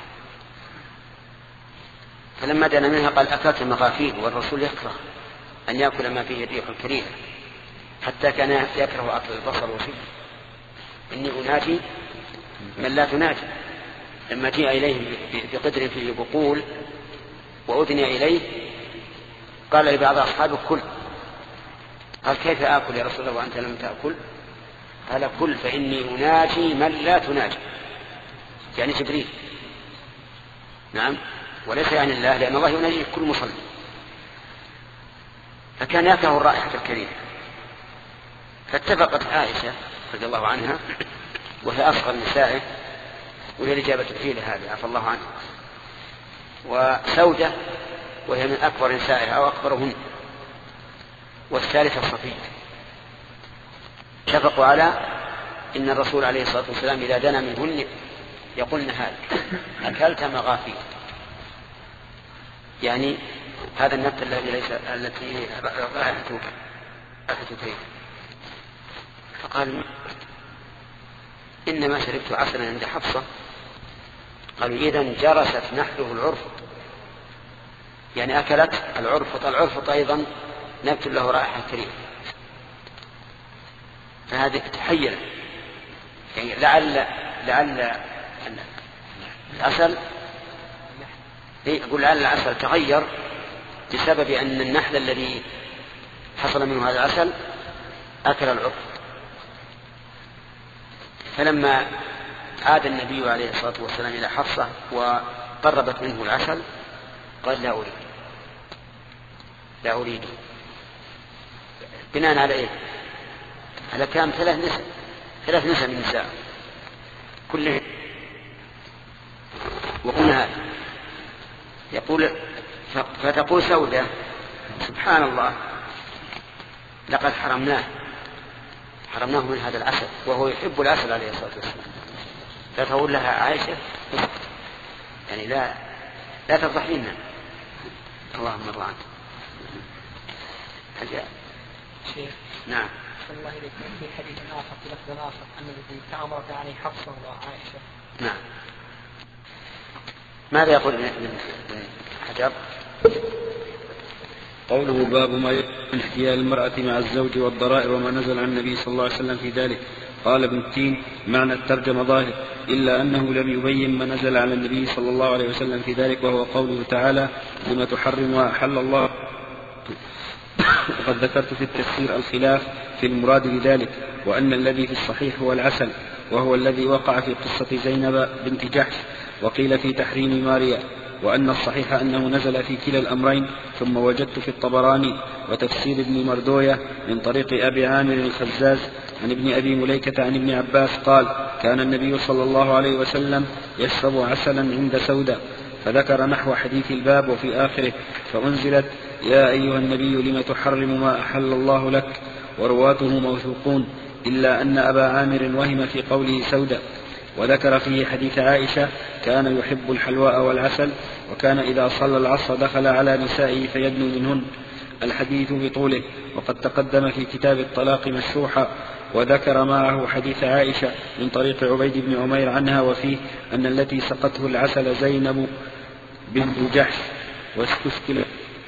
فلما دنا منها قال أكلت المغافير، والرسول يكره أن يأكل ما فيه الريح الكريهة، حتى كان يكره أكل البصل وفيه. إني أناجي من لا تناجي. لما جاء إليه بقدر فيه بقول وأدني إليه قال لبعض أصحابه كل. قال كيف آكل يا رسول الله وأنت لم تأكل؟ قال كل فإني أناجي من لا تناجي، يعني جبريل. نعم. وليس يعني الله، لأن الله يناجي كل مصلي. فكان يكره الرائحة الكريمة. فاتفقت عائشة رضي الله عنها وهي أصغر نسائه، وهي الإجابة الحيلة هذه عفى الله عنها، وسودة وهي من أكبر نسائها أو أكبرهن، والثالثة صفية. اتفقوا على إن الرسول عليه الصلاة والسلام إذا دنا منهن يقولن هذا أكلت مغافير، يعني هذا النبت الذي ليس التي رائحته كريهة. فقال إنما شربت عسلا عند حفصة. قالوا إذن جرست نحله العرفط، يعني أكلت العرفط. العرفط أيضا نبت له رائحة كريمة، فهذه تحير، يعني لعل لعل العسل إيه أقول لعل العسل تغير بسبب أن النحل الذي حصل منه هذا العسل أكل العقد. فلما عاد النبي عليه الصلاة والسلام إلى حفصة وقربت منه العسل قال لا أريد لا أريد بناء على إيه؟ على كام ثلاث نساء ثلاث نساء من النساء كلهم. وهنا يقول فتقول سودة سبحان الله لقد حرمناه حرمناه من هذا العسل وهو يحب العسل عليه الصلاة والسلام. فتقول لها عائشة يعني لا لا تفضحينا اللهم ارضى عنك. شيخ نعم. صلى الله عليه وسلم في حديث آخر في لفظ آخر أن الذي تأمرت عليه حفصة وعائشة. نعم. ماذا يقول ابن حجر؟ قوله باب ما يكون من احتيال المرأة مع الزوج والضرائر وما نزل عن النبي صلى الله عليه وسلم في ذلك. قال ابن التين معنى الترجمة ظاهر إلا أنه لم يبين ما نزل على النبي صلى الله عليه وسلم في ذلك، وهو قوله تعالى لما تحرم وأحل الله. وقد ذكرت في التفسير الخلاف في المراد بذلك، وأن الذي في الصحيح هو العسل وهو الذي وقع في قصة زينب بنت جحش، وقيل في تحريم ماريا، وأن الصحيح أنه نزل في كلا الأمرين. ثم وجدت في الطبراني وتفسير ابن مردوية من طريق أبي عامر الخزاز عن ابن أبي مليكة عن ابن عباس قال كان النبي صلى الله عليه وسلم يشرب عسلا عند سودة، فذكر نحو حديث الباب وفي آخره فأنزلت يا أيها النبي لم تحرم ما أحل الله لك، ورواته موثوقون إلا أن أبا عامر وهم في قوله سودة. وذكر فيه حديث عائشة كان يحب الحلواء والعسل، وكان إذا صلى العصر دخل على نسائه فيدنو منهن. الحديث بطوله وقد تقدم في كتاب الطلاق مشروحا. وذكر معه حديث عائشة من طريق عبيد بن عمير عنها وفيه أن التي سقته العسل زينب بنت جحش، واستشكل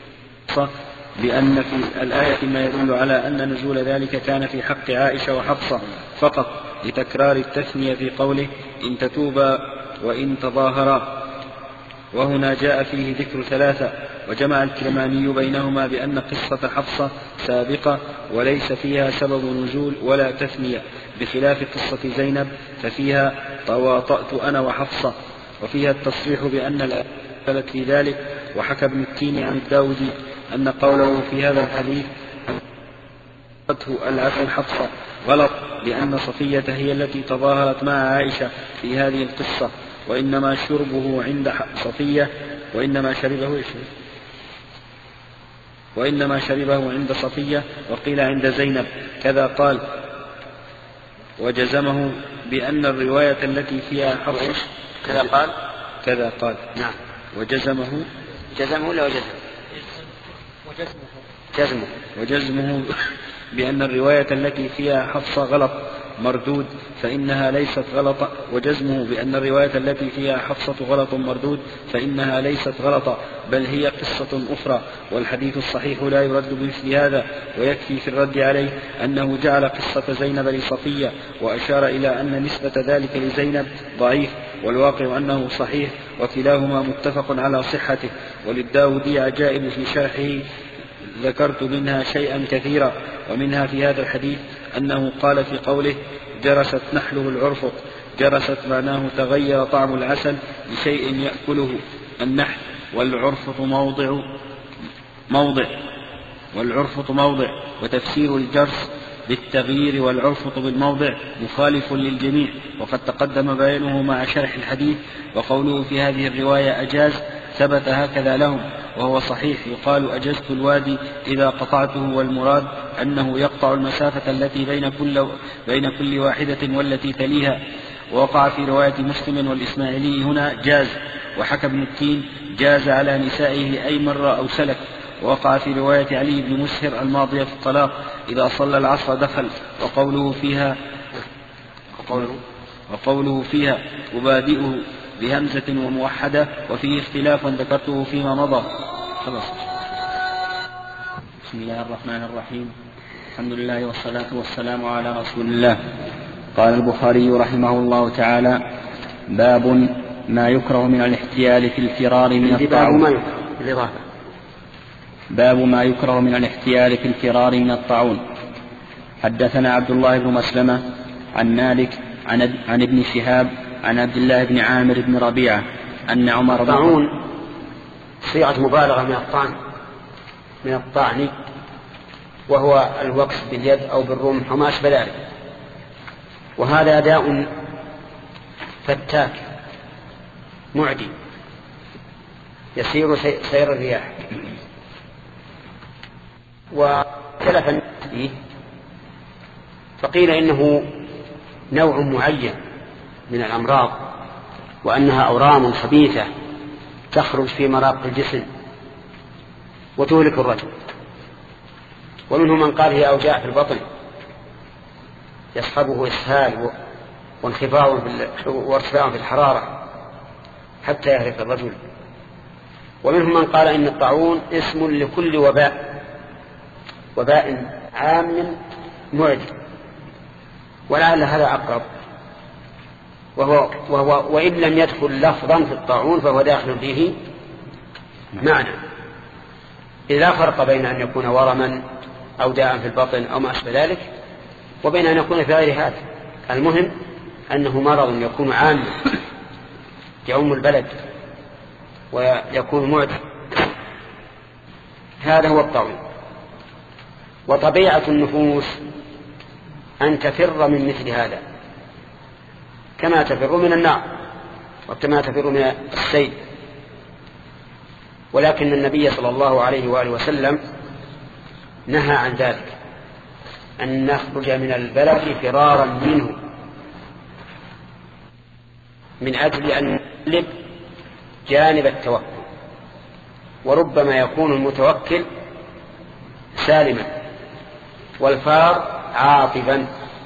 بأن في الآية ما يدل على أن نزول ذلك كان في حق عائشة وحفصة فقط لتكرار التثنية في قوله إن تتوبا وإن تظاهرا، وهنا جاء فيه ذكر ثلاثة. وجمع الكرماني بينهما بأن قصة حفصة سابقة وليس فيها سبب نزول ولا تثنية، بخلاف قصة زينب ففيها تواطأت أنا وحفصة، وفيها التصريح بأن الآية في ذلك. وحكى ابن التين عن الداودي أن قوله في هذا الحديث العسل حفصة غلط، لأن صفية هي التي تظاهرت مع عائشة في هذه القصة، وإنما شربه عند صفية وإنما شربه وإنما شربه عند صفية، وقيل عند زينب كذا قال. وجزمه بأن الرواية التي فيها حفصة كذا قال كذا قال نعم. وجزمه جزمه ولا وجزمه وجزمه جزمه وجزمه بأن الرواية التي فيها حفصة غلط مردود فإنها ليست غلطة وجزمه بأن الرواية التي فيها حفصة غلط مردود فإنها ليست غلطة بل هي قصة أخرى، والحديث الصحيح لا يرد بمثل هذا. ويكفي في الرد عليه أنه جعل قصة زينب لصفية وأشار إلى أن نسبة ذلك لزينب ضعيف، والواقع أنه صحيح، وكلاهما متفق على صحته. وللداودي عجائب في شرحه ذكرت منها شيئا كثيرا، ومنها في هذا الحديث أنه قال في قوله جرست نحله العرفط، جرست معناه تغير طعم العسل لشيء يأكله النحل، والعرفط موضع موضع والعرفط موضع وتفسير الجرس بالتغيير والعرفط بالموضع مخالف للجميع، وقد تقدم بيانه مع شرح الحديث. وقوله في هذه الرواية أجاز ثبت هكذا لهم وهو صحيح، يقال أجزت الوادي إذا قطعته، والمراد أنه يقطع المسافة التي بين كل, بين كل واحدة والتي تليها. ووقع في رواية مسلم والإسماعيلي هنا جاز. وحكى ابن التين جاز على نسائه أي مرة أو سلك. ووقع في رواية علي بن مسهر الماضية في الطلاق إذا صلى العصر دخل. وقوله فيها وقوله, وقوله فيها أبادئه بهمزة وموحدة، وفيه اختلاف ذكرته فيما مضى. خلاص بسم الله الرحمن الرحيم. الحمد لله والصلاة والسلام على رسول الله. قال البخاري رحمه الله تعالى: باب ما يكره من الاحتيال في الفرار من الطاعون. باب ما يكره من الاحتيال في الفرار من الطاعون. حدثنا عبد الله بن مسلمة عن مالك عن, عن ابن شهاب عن عبد الله بن عامر بن ربيعة أن عمر بن الطاعون صيغة مبالغة من الطعن من الطعن وهو الوقص باليد أو بالرمح وما أشبه ذلك، وهذا داء فتاك معدي يسير سير الرياح. وثلاثا فيه فقيل إنه نوع معين من الأمراض، وأنها أورام خبيثة تخرج في مراق الجسم وتهلك الرجل. ومنهم من قال هي أوجاع في البطن يصحبه إسهال وانخفاض وارتفاع في الحرارة حتى يهلك الرجل. ومنهم من قال إن الطاعون اسم لكل وباء وباء عام معدي، ولعل هذا أقرب، وهو, وهو وإن لم يدخل لفظا في الطاعون فهو داخل فيه معنى، إذ لا فرق بين أن يكون ورما أو داء في البطن أو ما أشبه ذلك وبين أن يكون في غير هذا. المهم أنه مرض يكون عاما يعم البلد ويكون معدي، هذا هو الطاعون. وطبيعة النفوس أن تفر من مثل هذا كما تفر من النار وكما تفر من السيل، ولكن النبي صلى الله عليه وآله وسلم نهى عن ذلك، أن نخرج من البلد فرارا منه من أجل أن نقلب جانب التوكل. وربما يكون المتوكل سالما والفار عاطبا.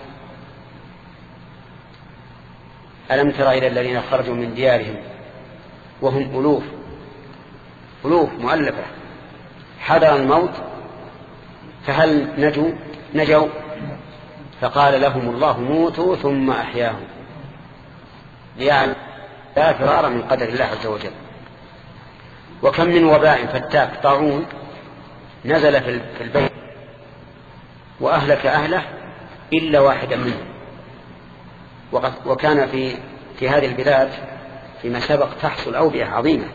ألم تر إلى الذين خرجوا من ديارهم وهم ألوف ألوف مؤلفة حذر الموت فهل نجوا نجوا فقال لهم الله موتوا ثم أحياهم ليعلم لا فرار من قدر الله عز وجل. وكم من وباء فتاك طاعون نزل في البيت وأهلك أهله إلا واحدا منهم. وكان في في هذه البلاد فيما سبق تحصل أوبئة عظيمة،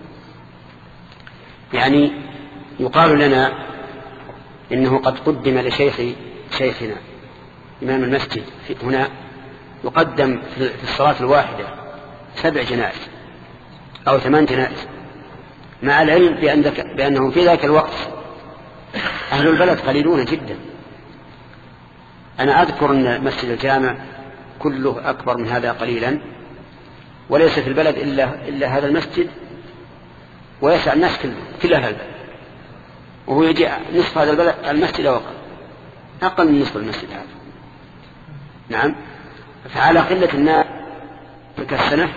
يعني يقال لنا إنه قد قدم لشيخ شيخنا إمام المسجد هنا يقدم في الصلاة الواحدة سبع جنائز أو ثمان جنائز، مع العلم بأن بأنهم في ذاك الوقت أهل البلد قليلون جدا. أنا أذكر أن مسجد الجامع كله أكبر من هذا قليلا، وليس في البلد إلا, إلا هذا المسجد ويسع الناس كله كل أهل البلد، وهو يجي نصف هذا البلد المسجد وقع أقل من نصف المسجد هذا. نعم، فعلى قلة الناس تلك السنة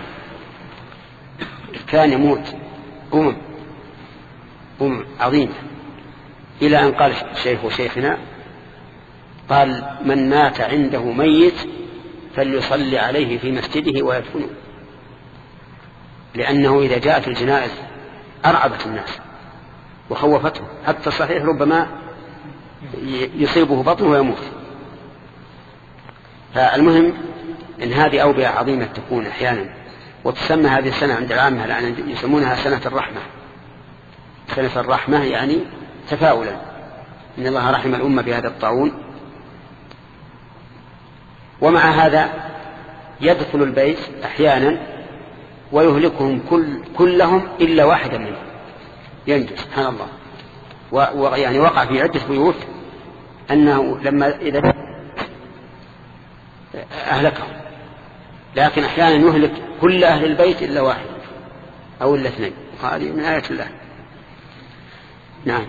كان يموت أمم أمم عظيمة، إلى أن قال الشيخ وشيخنا قال من مات عنده ميت فليصلي عليه في مسجده ويدفنه، لأنه إذا جاءت الجنائز أرعبت الناس وخوفته، حتى الصحيح ربما يصيبه بطنه ويموت. فالمهم إن هذه أوبئة عظيمة تكون أحيانا، وتسمى هذه السنة عند العامة الآن يسمونها سنة الرحمة. سنة الرحمة يعني تفاؤلا إن الله رحم الأمة بهذا الطاعون. ومع هذا يدخل البيت أحيانا ويهلكهم كل كلهم إلا واحدا منهم ينجو سبحان الله. ويعني وقع في عدة بيوت أنه لما إذا أهلكهم، لكن أحيانا يهلك كل أهل البيت إلا واحد أو إلا اثنين، هذه من آية الله. نعم.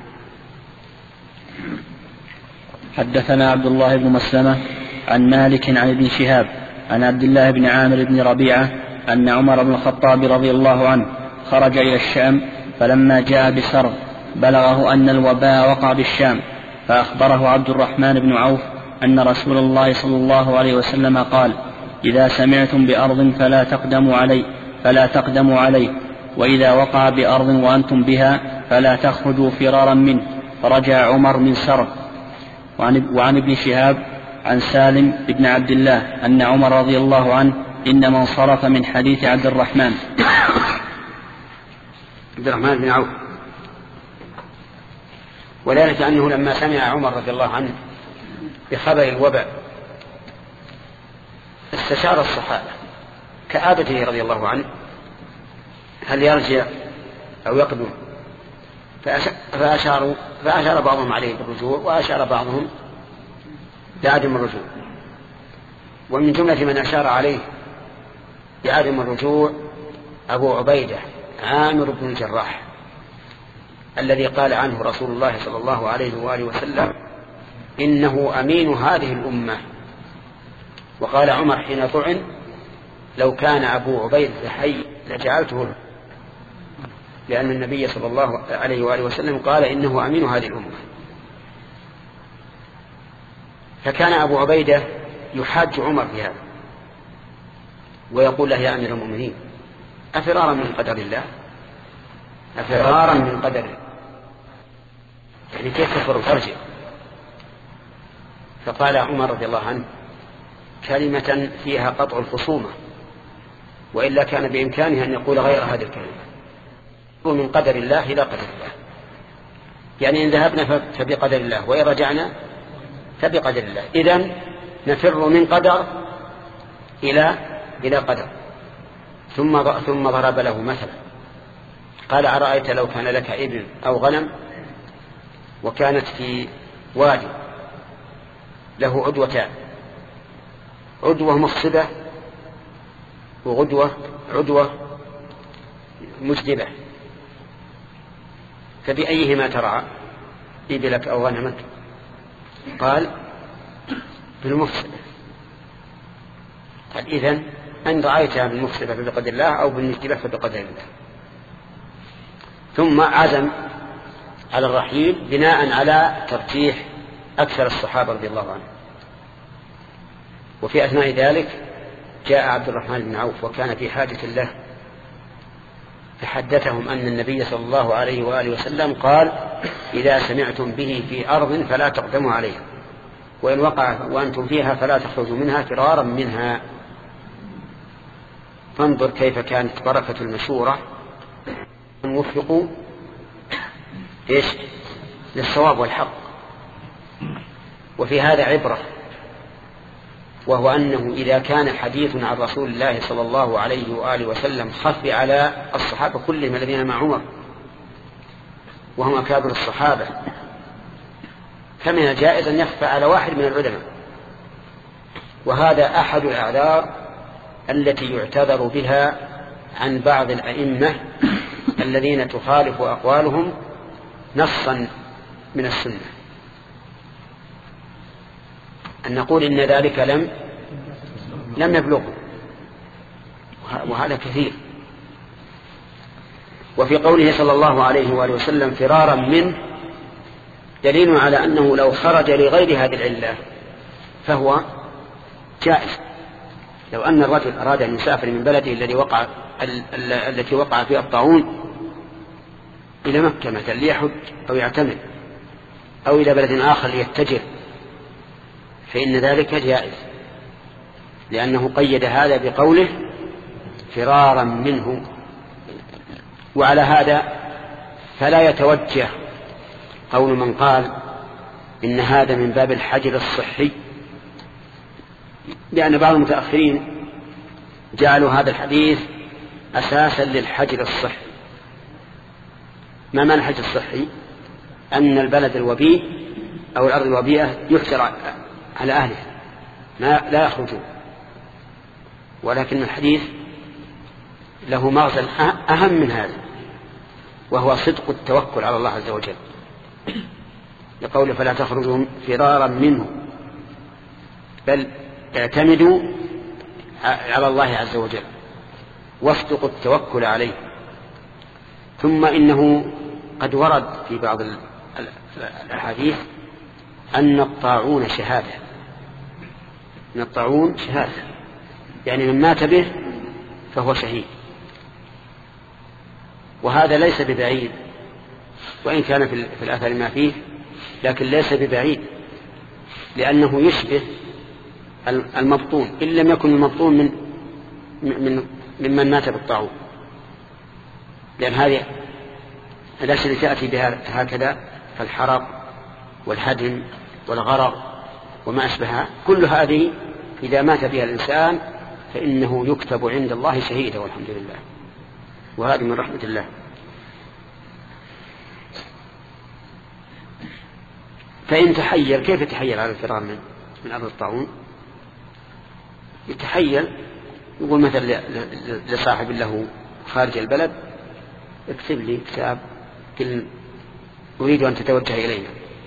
حدثنا عبد الله بن مسلمة عن مالك عن ابن شهاب عن عبد الله بن عامر بن ربيعة أن عمر بن الخطاب رضي الله عنه خرج إلى الشام، فلما جاء بسرغ بلغه أن الوباء وقع بالشام، فأخبره عبد الرحمن بن عوف أن رسول الله صلى الله عليه وسلم قال: إذا سمعتم بأرض فلا تقدموا عليه فلا تقدموا عليه وإذا وقع بأرض وأنتم بها فلا تخرجوا فرارا منه. فرجع عمر من سرب. وعن ابن شهاب عن سالم بن عبد الله أن عمر رضي الله عنه إنما انصرف من حديث عبد الرحمن عبد الرحمن بن عوف، وذلك أنه لما سمع عمر رضي الله عنه بخبر الوباء استشار الصحابة كعادته رضي الله عنه هل يرجع أو يقدم، فأشاروا فأشار بعضهم عليه بالرجوع وأشار بعضهم بعدم الرجوع. ومن جملة من أشار عليه بعدم الرجوع أبو عبيدة عامر بن الجراح الذي قال عنه رسول الله صلى الله عليه وآله وسلم: إنه أمين هذه الأمة. وقال عمر حين طعن: لو كان أبو عبيدة حي لجعلته له، لأن النبي صلى الله عليه وآله وسلم قال: إنه أمين هذه الأمة. فكان أبو عبيدة يحاج عمر في هذا ويقول له: يا أمير المؤمنين، أفرارا من قدر الله أفرارا من قدر الله، يعني كيف تفر وترجع؟ فقال عمر رضي الله عنه كلمة فيها قطع الخصومة، وإلا كان بإمكانه أن يقول غير هذه الكلمة: من قدر الله إلى قدر الله، يعني إن ذهبنا فبقدر الله وإن رجعنا فبقدر الله. إذن نفر من قدر إلى إلى قدر. ثم ثم ضرب له مثلا قال: أرأيت لو كان لك إبل أو غنم وكانت في وادي له عدوتان، عدوة مخصبة وعدوة عدوة مجدبة، فبأيهما ترعى إبلك أو غنمك؟ قال: بالمفسدة. قال: إذن أن رأيتها بالمفسدة فبقدر الله أو بالمجدبة فبقدر الله. ثم عزم على الرحيل بناء على ترجيح أكثر الصحابة رضي الله عنهم. وفي أثناء ذلك جاء عبد الرحمن بن عوف وكان في حاجة له، فحدثهم أن النبي صلى الله عليه وآله وسلم قال: إذا سمعتم به في أرض فلا تقدموا عليها وإن وقع وأنتم فيها فلا تخرجوا منها فرارا منها. فانظر كيف كانت بركة المشورة، وفقوا إيش للصواب والحق. وفي هذا عبرة، وهو أنه إذا كان حديث عن رسول الله صلى الله عليه وآله وسلم خفي على الصحابة كلهم الذين مع عمر وهم أكابر الصحابة، فمن الجائز أن يخفى على واحد من العلماء. وهذا أحد الأعذار التي يعتذر بها عن بعض الأئمة الذين تخالف أقوالهم نصا من السنة، أن نقول إن ذلك لم لم يبلغه، وهذا كثير. وفي قوله صلى الله عليه وآله وسلم فرارا منه دليل على أنه لو خرج لغير هذه العلة فهو جائز. لو أن الرجل أراد أن يسافر من بلده الذي وقع التي وقع فيها الطاعون إلى مكة مثلا ليحج أو يعتمر، أو إلى بلد آخر ليتجر، فإن ذلك جائز، لأنه قيد هذا بقوله فرارا منه. وعلى هذا فلا يتوجه قول من قال إن هذا من باب الحجر الصحي، لأن بعض المتأخرين جعلوا هذا الحديث أساسا للحجر الصحي. ما معنى الحجر الصحي؟ أن البلد الوبيء أو الأرض الوبيئة يحجر على أهلها لا يخرجون. ولكن الحديث له مغزى أهم من هذا، وهو صدق التوكل على الله عز وجل، لقوله فلا تخرجوا فرارا منه بل اعتمدوا على الله عز وجل واصدقوا التوكل عليه. ثم إنه قد ورد في بعض الأحاديث أن الطاعون شهادة، أن الطاعون شهادة، يعني من مات به فهو شهيد، وهذا ليس ببعيد، وإن كان في الأثر ما فيه، لكن ليس ببعيد، لأنه يشبه المبطون إن لم يكن المبطون من من ممن مات بالطاعون، لأن هذه الأشياء التي تأتي بها هكذا فالحرق والهدم والغرق وما أشبهها، كل هذه إذا مات بها الإنسان فإنه يكتب عند الله شهيدا والحمد لله، وهذه من رحمة الله. فإن تحيل، كيف يتحيل على الفرار من من أرض الطاعون؟ يتحيل، يقول مثلا لصاحب له خارج البلد اكتب لي كتاب كل أريد أن تتوجه إلينا.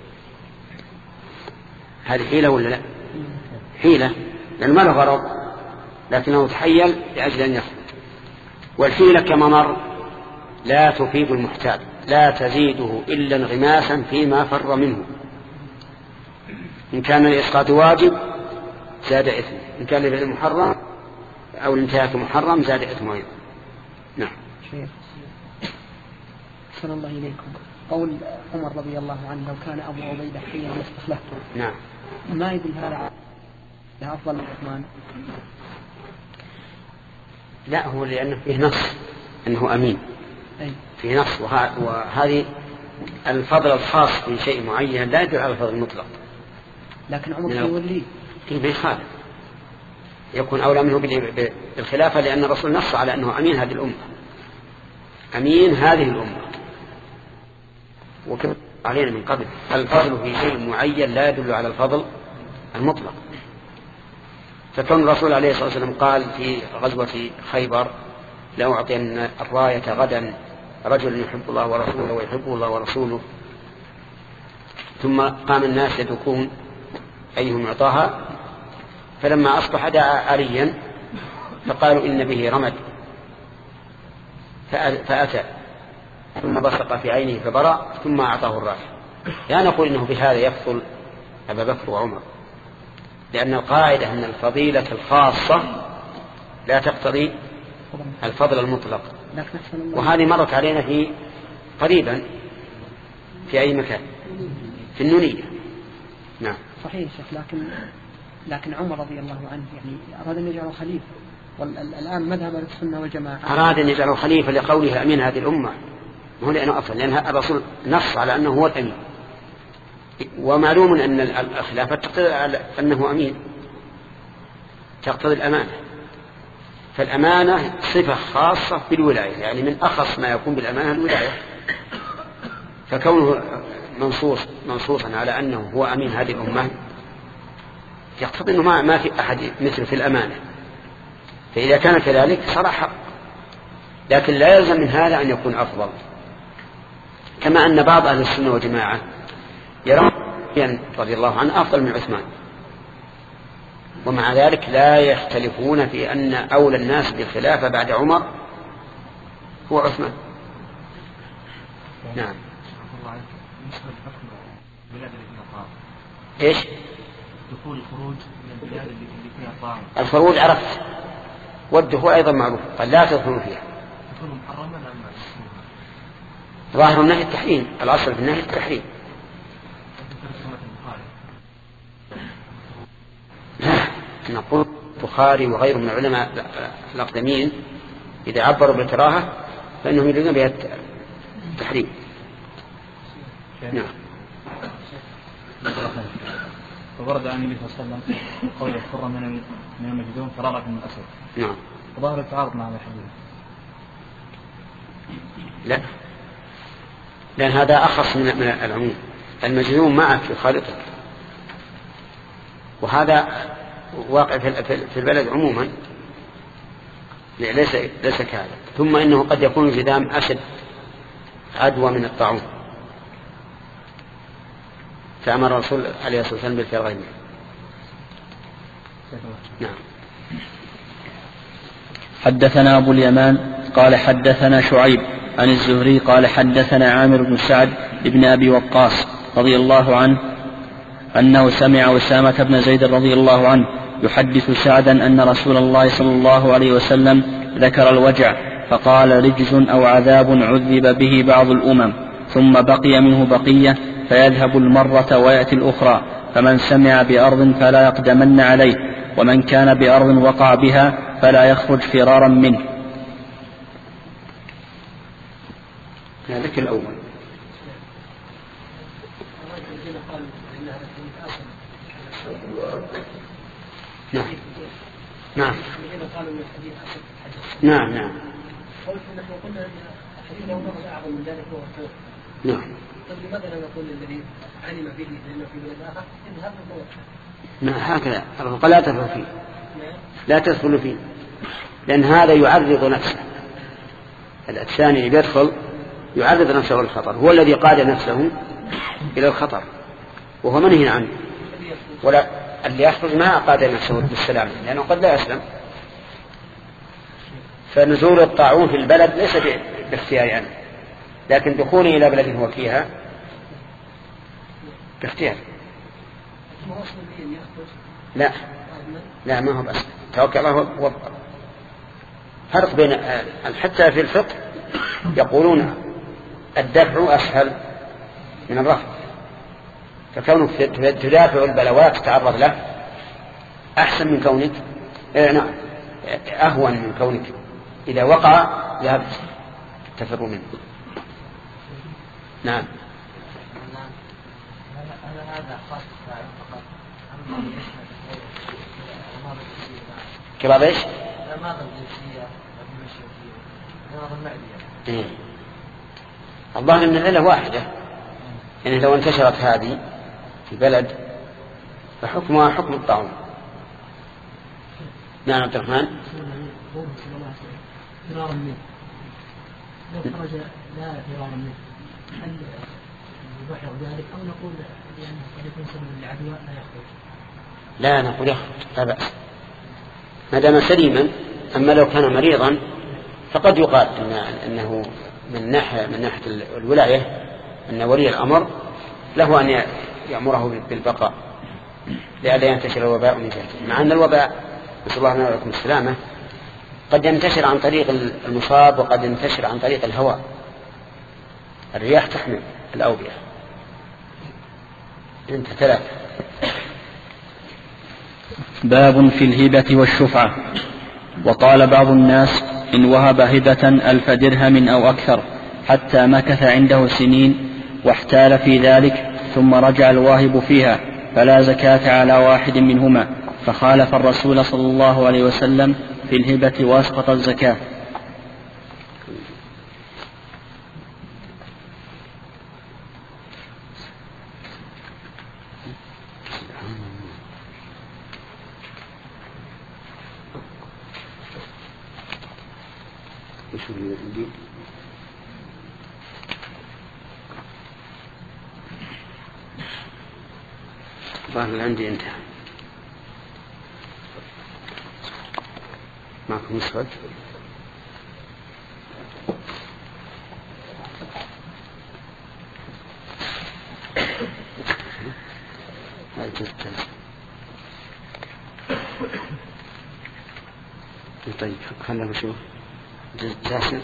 هذه حيلة ولا لا؟ حيلة، لأنه ما له غرض، لكنه تحيل لأجل أن يخرج. والحيلة كما مر لا تفيد المحتال، لا تزيده إلا انغماسا فيما فر منه. إن كان الإسقاط واجب زاد إثم، إن كان الفعل محرم أو الانتهاك محرم زاد إثم أيضا. نعم. شيخ صلى الله إليكم، قول عمر رضي الله عنه لو كان أبو عبيدة حيا لاستخلفته، نعم، ما يدل هذا أفضل من عثمان؟ لا، هو لأنه فيه نص أنه أمين، أي. فيه نص، وهذه الفضل الخاص في شيء معين لا يدل على الفضل المطلق. لكن عمر يوليه فيه بيخالف، يكون أولى منه بالخلافة، لأن الرسول نص على أنه أمين هذه الأمة، أمين هذه الأمة. وكما علينا من قبل، الفضل في شيء معين لا يدل على الفضل المطلق. فكون الرسول عليه الصلاة والسلام قال في غزوة خيبر لو أعطين الراية غدا رجل يحب الله ورسوله ويحبه الله ورسوله، ثم قام الناس يدكون أيهم يعطاها، فلما أصبح دعا عليا فقالوا إن به رمد، فأتى ثم بصق في عينه فبرأ ثم أعطاه الراية. لا نقول إنه بهذا يفضل أبا بكر وعمر، لأن القاعدة أن الفضيلة الخاصة لا تقتضي الفضل المطلق، وهذه مرت علينا في قريبا في أي مكان في النونية. نعم صحيح شيخ، لكن لكن عمر رضي الله عنه يعني أراد أن يجعله خليفة، والآن مذهب السنة والجماعة أراد أن يجعله خليفة لقوله أمين هذه الأمة، هو لأنه أصلا لأن الرسول نص على أنه هو الأمين، ومعلوم أن الخلافة تقتضي أنه أمين، تقتضي الأمانة، فالأمانة صفة خاصة بالولاية، يعني من أخص ما يكون بالأمانة الولاية، فكونه منصوص منصوصا على أنه هو أمين هذه الأمة يقتضي أنه ما, ما في أحد مثل في الأمانة، فإذا كان كذلك صار حق، لكن لا يلزم من هذا أن يكون أفضل. كما أن بعض أهل السنة والجماعة يرون رضي الله عنه أفضل من عثمان، ومع ذلك لا يختلفون في أن أولى الناس بالخلافة بعد عمر هو عثمان. نعم. ايش؟ دخول الخروج من البلاد اللي فيها طاعون. الخروج عرفت، والدخول أيضا معروف، قال لا تدخلوا فيها. دخول محرما أم ظاهر النهي التحريم، الأصل في النهي التحريم. نقول البخاري وغيره من العلماء الأقدمين إذا عبروا بالكراهة فإنهم يريدون بها التحريم. نعم. فورد عن النبي صلى الله عليه وسلم قول الفر من من المجذوم فرارة من الأسد. نعم. وظاهر التعارض مع هذا الحديث. لا، لأن هذا أخص من العموم، المجذوم معك في خالطك، وهذا واقع في البلد عموما، ليس ليس كهذا. ثم إنه قد يكون الجذام أشد عدوى من الطاعون، فأمر الرسول عليه الصلاة والسلام بالفرار منه. نعم. حدثنا أبو اليمان قال حدثنا شعيب عن الزهري قال حدثنا عامر بن سعد بن أبي وقاص رضي الله عنه أنه سمع أسامة بن زيد رضي الله عنه يحدث سعدا أن رسول الله صلى الله عليه وسلم ذكر الوجع فقال رجز أو عذاب عذب به بعض الأمم ثم بقي منه بقية فيذهب المرة ويأتي الأخرى فمن سمع بأرض فلا يقدمن عليه ومن كان بأرض وقع بها فلا يخرج فرارا منه. هذا الأول. نعم نعم نعم نعم نعم. طيب لماذا لا نقول الذي علم به لأنه في بلد آخر اذهب وتوكل؟ نعم هكذا الرقى لا تدخل فيه لا تدخل فيه لأن هذا يعرض نفسه. الثاني اللي بيدخل يعرض نفسه للخطر، هو الذي قاد نفسه إلى الخطر وهو منهي عنه، ولا اللي يخرج ما قاد نفسه بالسلام لأنه قد لا يسلم. فنزول الطاعون في البلد ليس باختيار يعني، لكن دخوله إلى بلد هو فيها باختيار. لا لا ما هو بس توكل الله وابقى. فرق بين حتى في الفقه يقولون الدفع أسهل من الرفع، فكونك تدافع البلوات تتعرض له أحسن من كونك أهون من كونك إذا وقع ذهبت تفر منه. نعم. كباب ايش؟ إيه. الظاهر ان العلة واحدة، يعني لو انتشرت هذه في بلد فحكمها حكم الطاعون. نعم عبد الرحمن. فرارا منه لو خرج لا فرارا منه هل يبحر ذلك أو نقول لأنه قد يكون سبب للعدوى لا يخرج؟ لا نقول يخرج لا بأس ما دام سليما. أما لو كان مريضا فقد يقال أنه من ناحية من ناحية الولاية أن ولي الأمر له أن يأمره بالبقاء لئلا ينتشر الوباء من جهته، مع أن الوباء نسأل الله لنا ولكم السلامة قد ينتشر عن طريق المصاب وقد ينتشر عن طريق الهواء. الرياح تحمل الأوبئة. انت ثلاثة. باب في الهبة والشفعة. وقال بعض الناس إن وهب هبة ألف درهم أو أكثر حتى مكث عنده سنين واحتال في ذلك ثم رجع الواهب فيها فلا زكاة على واحد منهما، فخالف الرسول صلى الله عليه وسلم في الهبة واسقط الزكاة. الظاهر عندي انتهى. معكم مسود. طيب خلنا نشوف جاسر.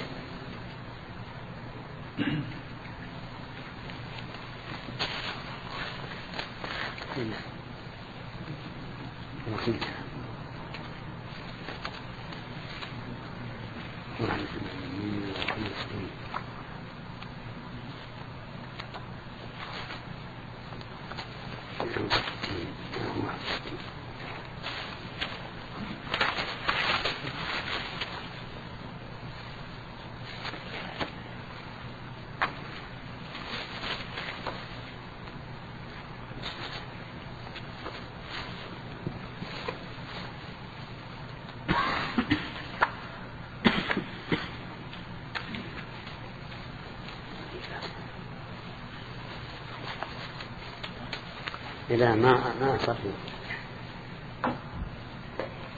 لا ما ما صفي.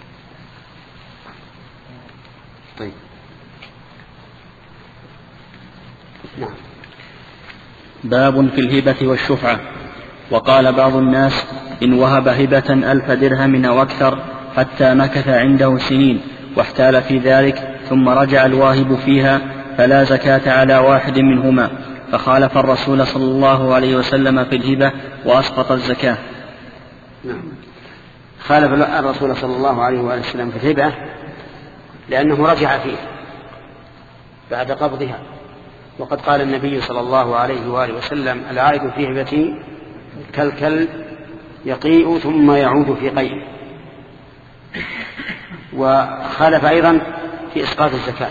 طيب باب في الهبة والشفعة. وقال بعض الناس إن وهب هبة ألف درهم أو أكثر حتى مكث عنده سنين واحتال في ذلك ثم رجع الواهب فيها فلا زكاة على واحد منهما، فخالف الرسول صلى الله عليه وسلم في الهبة وأسقط الزكاة. نعم. خالف الرسول صلى الله عليه وسلم في الهبة لأنه رجع فيه بعد قبضها، وقد قال النبي صلى الله عليه وآله وسلم العائد في هبتي كالكلب يقيء ثم يعود في قيء. وخالف أيضا في إسقاط الزكاة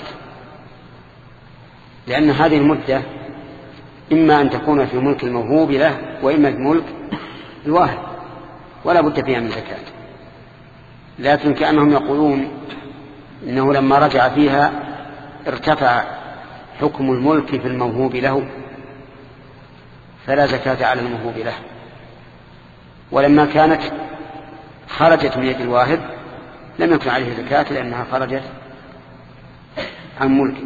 لأن هذه المدة إما أن تكون في ملك الموهوب له وإما في ملك الواهب ولا بد فيها من زكاة، لكن كأنهم يقولون إنه لما رجع فيها ارتفع حكم الملك في الموهوب له فلا زكاة على الموهوب له، ولما كانت خرجت من يد الواهب لم يكن عليه زكاة لأنها خرجت عن ملكه.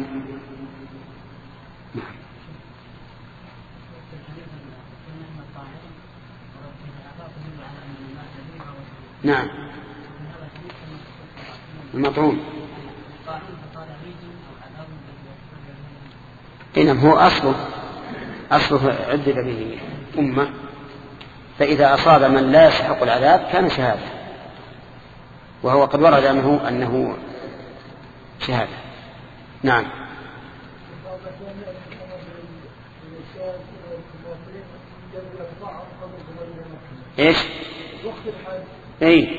نعم. المطعوم إنما هو أصله أصله عذب به أمة، فإذا أصاب من لا يستحق العذاب كان شهادة، وهو قد ورد أنه أنه شهادة. نعم. إيش؟ أي.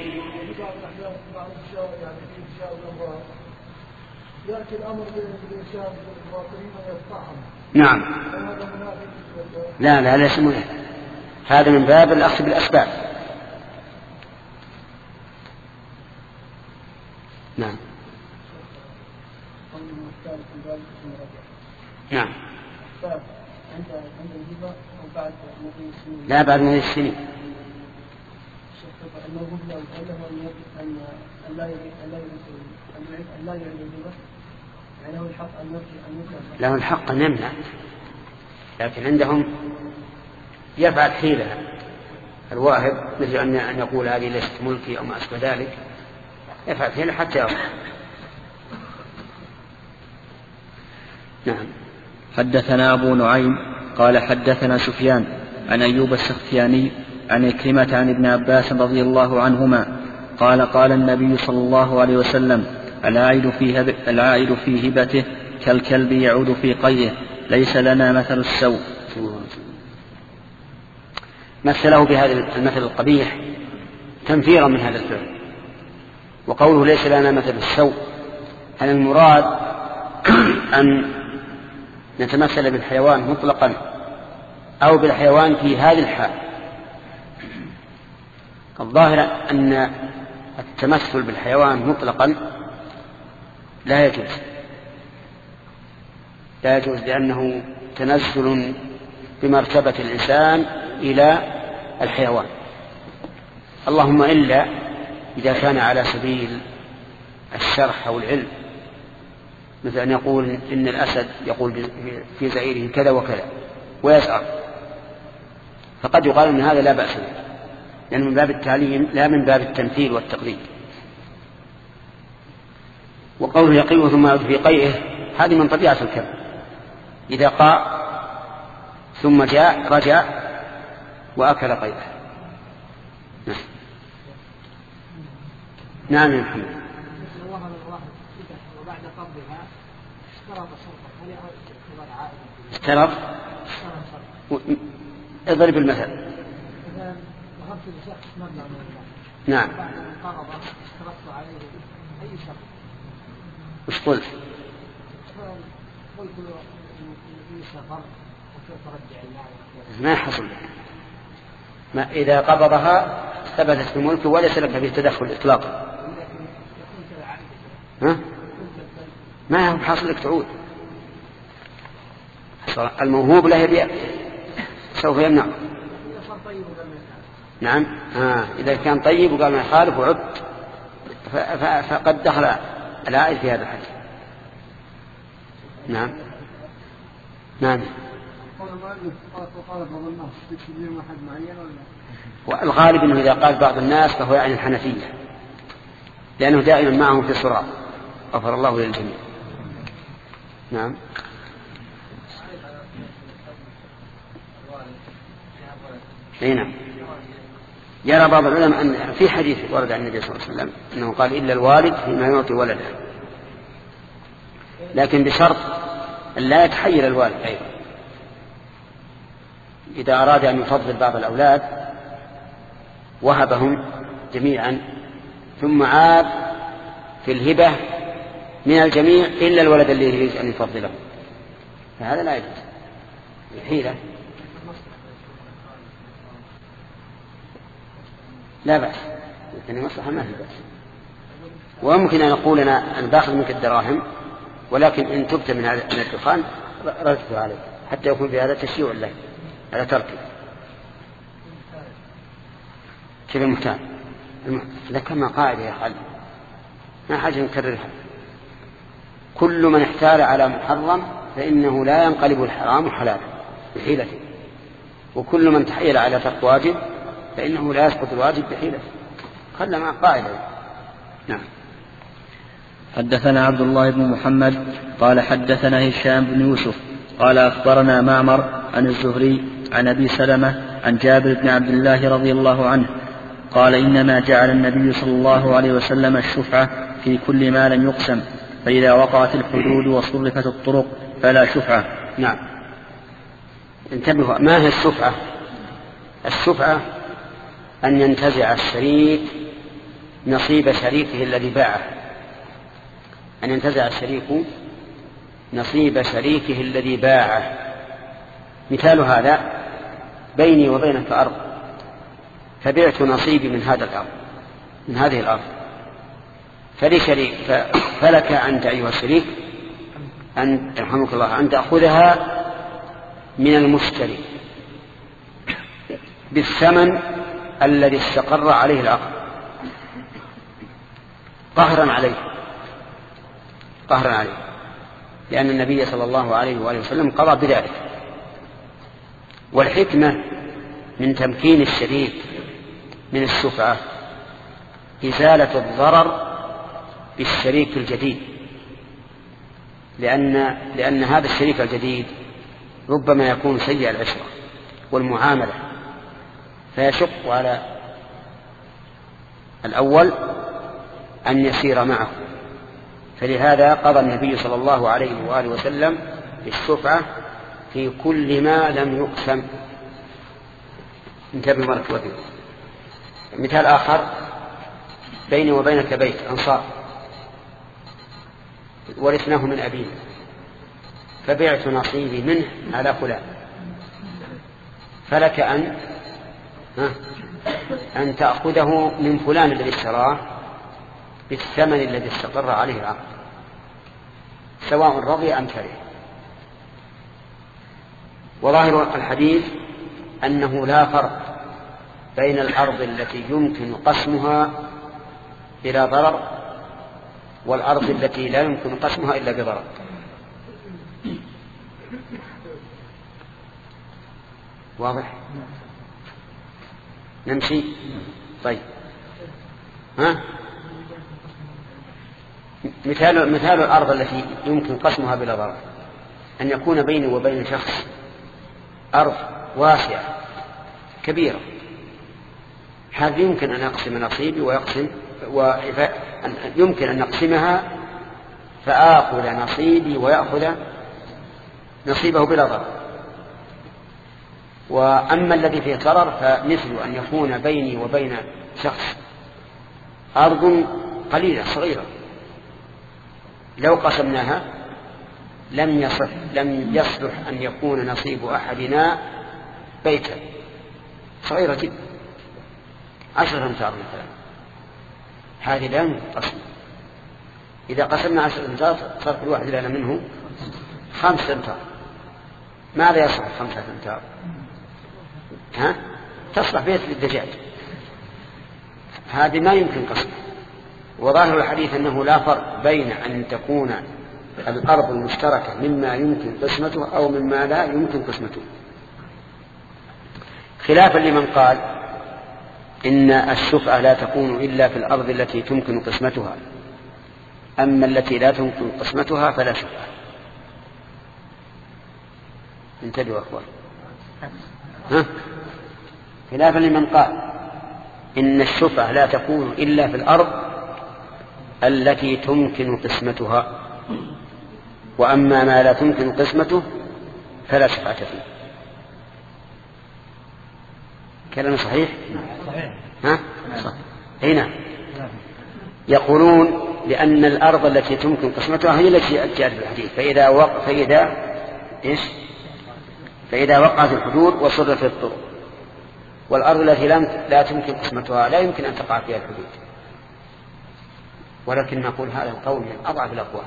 يأتي الأمر بالإنسان بالباطنين ويقطعهم. نعم. لا لا ليس منه، هذا من باب الأخذ بالأسباب. نعم. نعم. لا بعد مضي السنين. له الحق أن يمنع، لكن عندهم يفعل حيلة الواهب مثل أن يقول هذه ليست ملكي أو ما أشبه ذلك، يفعل حيلة حتى يرضى. نعم. حدثنا أبو نعيم قال حدثنا سفيان عن أيوب السختياني عن كلمة عن ابن عباس رضي الله عنهما قال قال النبي صلى الله عليه وسلم العائد في, هب... العائد في هبته كالكلب يعود في قيه ليس لنا مثل السوء. مثله بهذا المثل القبيح تنفيرا من هذا الفعل، وقوله ليس لنا مثل السوء هل المراد أن نتمثل بالحيوان مطلقا أو بالحيوان في هذه الحال؟ الظاهر أن التمثل بالحيوان مطلقا لا يجوز لا يجوز لأنه تنزل بمرتبة الإنسان إلى الحيوان، اللهم إلا إذا كان على سبيل الشرح أو العلم، مثل أن يقول إن الأسد يقول في زئيره كذا وكذا ويسأل، فقد يقال أن هذا لا بأس به لأنه من باب التعليم لا من باب التمثيل والتقليد. وقوله يقيه ثم يعود في قيئه هذه من طبيعة الكلب، إذا قاء ثم جاء رجع وأكل قيئه. نعم. نعم يا محمد. اشترط اضرب المثل. نعم. وش قلت؟ ما حصل ما إذا قبضها ثبتت في ملكه وليس لك فيه تدخل إطلاقا. ها؟ ما هو حاصل لك تعود، الموهوب له يبيع سوف يمنع. نعم. آه. إذا كان طيب وقال ما يخالف وعد فقد دخل العائد في هذا الحديث. نعم. نعم. والغالب أنه إذا قال بعض الناس فهو يعني الحنفية، لأنه دائما معهم في الصراط. غفر الله للجميع. نعم. أي نعم. يرى بعض العلماء أن في حديث ورد عن النبي صلى الله عليه وسلم أنه قال إلا الوالد فيما يعطي ولده، لكن بشرط أن لا يتحيل الوالد أيضا. إذا أراد أن يفضل بعض الأولاد وهبهم جميعا ثم عاد في الهبة من الجميع إلا الولد الذي يريد أن يفضله، فهذا لا يجوز، حيلة. لا بأس، لكن المصلحة ما في بأس. وممكن أن نقول أنا أنا باخذ منك الدراهم، ولكن إن تبت من هذا الدخان ردته عليك، حتى يكون في هذا تشيع له على تركه. كيف المحتال؟ لكما قاعدة يا خالد، ما حاجة نكررها. كل من احتال على محرم فإنه لا ينقلب الحرام حلالا بحيلته، وكل من تحيل على ترك واجب فإنه لا يسقط الواجب بحيلته. خلنا مع قاعدة. نعم. حدثنا عبد الله بن محمد قال حدثنا هشام بن يوسف قال أخبرنا معمر عن الزهري عن أبي سلمة عن جابر بن عبد الله رضي الله عنه قال إنما جعل النبي صلى الله عليه وسلم الشفعة في كل ما لم يقسم، فإذا وقعت الحدود وصرفت الطرق فلا شفعة. نعم. انتبهوا، ما هي الشفعة؟ الشفعة أن ينتزع الشريك نصيب شريكه الذي باعه، أن ينتزع الشريك نصيب شريكه الذي باعه. مثال هذا بيني وبينك أرض، فبعت نصيبي من هذا الأرض من هذه الأرض، فلي شريك، فلك أنت أيها الشريك أن يرحمك الله أن تأخذها من المشتري بالثمن الذي استقر عليه العقد قهرا عليه قهرا عليه لأن النبي صلى الله عليه وآله وسلم قضى بذلك. والحكمة من تمكين الشريك من الشفعة إزالة الضرر بالشريك الجديد، لأن, لأن هذا الشريك الجديد ربما يكون سيء العشرة والمعاملة، فيشق على الأول أن يسير معه. فلهذا قضى النبي صلى الله عليه وآله وسلم بالشفعة في كل ما لم يقسم. انتبه مرة. مثال آخر، بيني وبينك بيت أنصار ورثناه من أبينا، فبعت نصيبي منه على فلان، فلك أن أن تأخذه من فلان الذي اشتراه بالثمن الذي استقر عليه العقد، سواء رضي أم كره. وظاهر الحديث أنه لا فرق بين الأرض التي يمكن قسمها بلا ضرر والأرض التي لا يمكن قسمها إلا بضرر. واضح؟ نمشي. طيب، ها مثال مثال الأرض التي يمكن قسمها بلا ضرر أن يكون بيني وبين شخص أرض واسعة كبيرة، هذا يمكن أن أقسم نصيبي ويقسم ويمكن أن نقسمها فآخذ نصيبي ويأخذ نصيبه بلا ضرر. وأما الذي فيه ضرر فمثل أن يكون بيني وبين شخص أرض قليلة صغيرة، لو قسمناها لم يصح لم يصلح أن يكون نصيب أحدنا بيتا صغيرة جدا، عشرة أمتار مثلا، هذه لا يمكن قسم. إذا قسمنا عشرة أمتار صار كل واحد لنا منه خمسة أمتار، ماذا يصلح خمسة أمتار؟ ها؟ تصلح بيت للدجاج، هذه ما يمكن قسمها. وظاهر الحديث أنه لا فرق بين أن تكون الأرض المشتركة مما يمكن قسمته أو مما لا يمكن قسمته، خلافا لمن قال إن الشفعة لا تكون إلا في الأرض التي تمكن قسمتها، أما التي لا تمكن قسمتها فلا شفعة. انتبهوا أخوان، ها؟ خلافا لمن قال إن الشفعة لا تكون إلا في الأرض التي تمكن قسمتها، وأما ما لا تمكن قسمته فلا شفعة فيه. كلام صحيح؟ ها؟ صحيح. هنا يقولون لأن الأرض التي تمكن قسمتها هي التي جاءت في الحديث، فإذا وق... فإذا إيش؟ فإذا وقعت الحدود وصرفت الطرق، والأرض التي لا تمكن قسمتها لا يمكن أن تقع فيها الحدود. ولكن نقول هذا القول من أضعف الأقوال،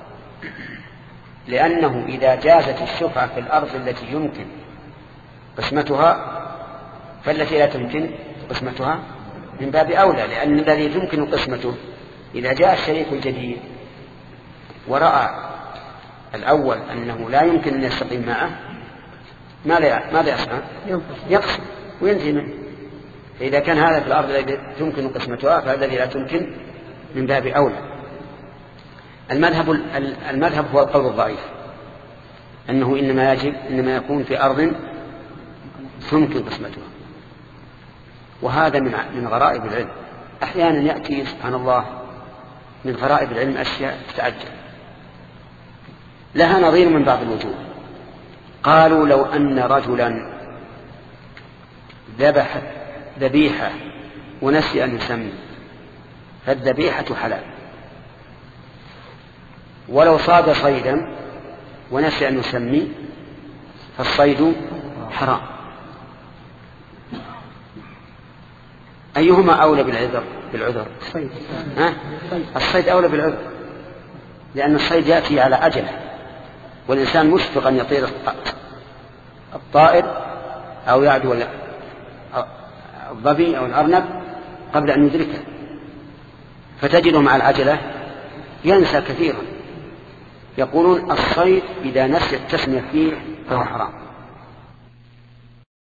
لأنه إذا جازت الشفعة في الأرض التي يمكن قسمتها فالتي لا تمكن قسمتها من باب أولى، لأن الذي يمكن قسمته إذا جاء الشريك الجديد ورأى الأول أنه لا يمكن أن يستقيم معه ماذا يصنع؟ يقسم وينتهي منه. فإذا كان هذا في الأرض التي تمكن قسمتها فالذي لا تمكن من باب أولى. المذهب المذهب هو القول الضعيف، أنه إنما يجب إنما يكون في أرض تمكن قسمتها، وهذا من من غرائب العلم. أحيانا يأتي سبحان الله من غرائب العلم أشياء تتعجب. لها نظير من بعض الوجوه. قالوا لو أن رجلا ذبح ذبيحة ونسي أن يسمي فالذبيحة حلال، ولو صاد صيدا ونسي أن يسمي فالصيد حرام. أيهما أولى بالعذر بالعذر؟ الصيد. ها؟ الصيد أولى بالعذر، لأن الصيد يأتي على أجله، والإنسان مشفق أن يطير الطائر أو يعدو الظبي أو الأرنب قبل أن يدركه، فتجده مع العجلة ينسى كثيرا. يقولون الصيد إذا نسي التسمية فيه فهو حرام.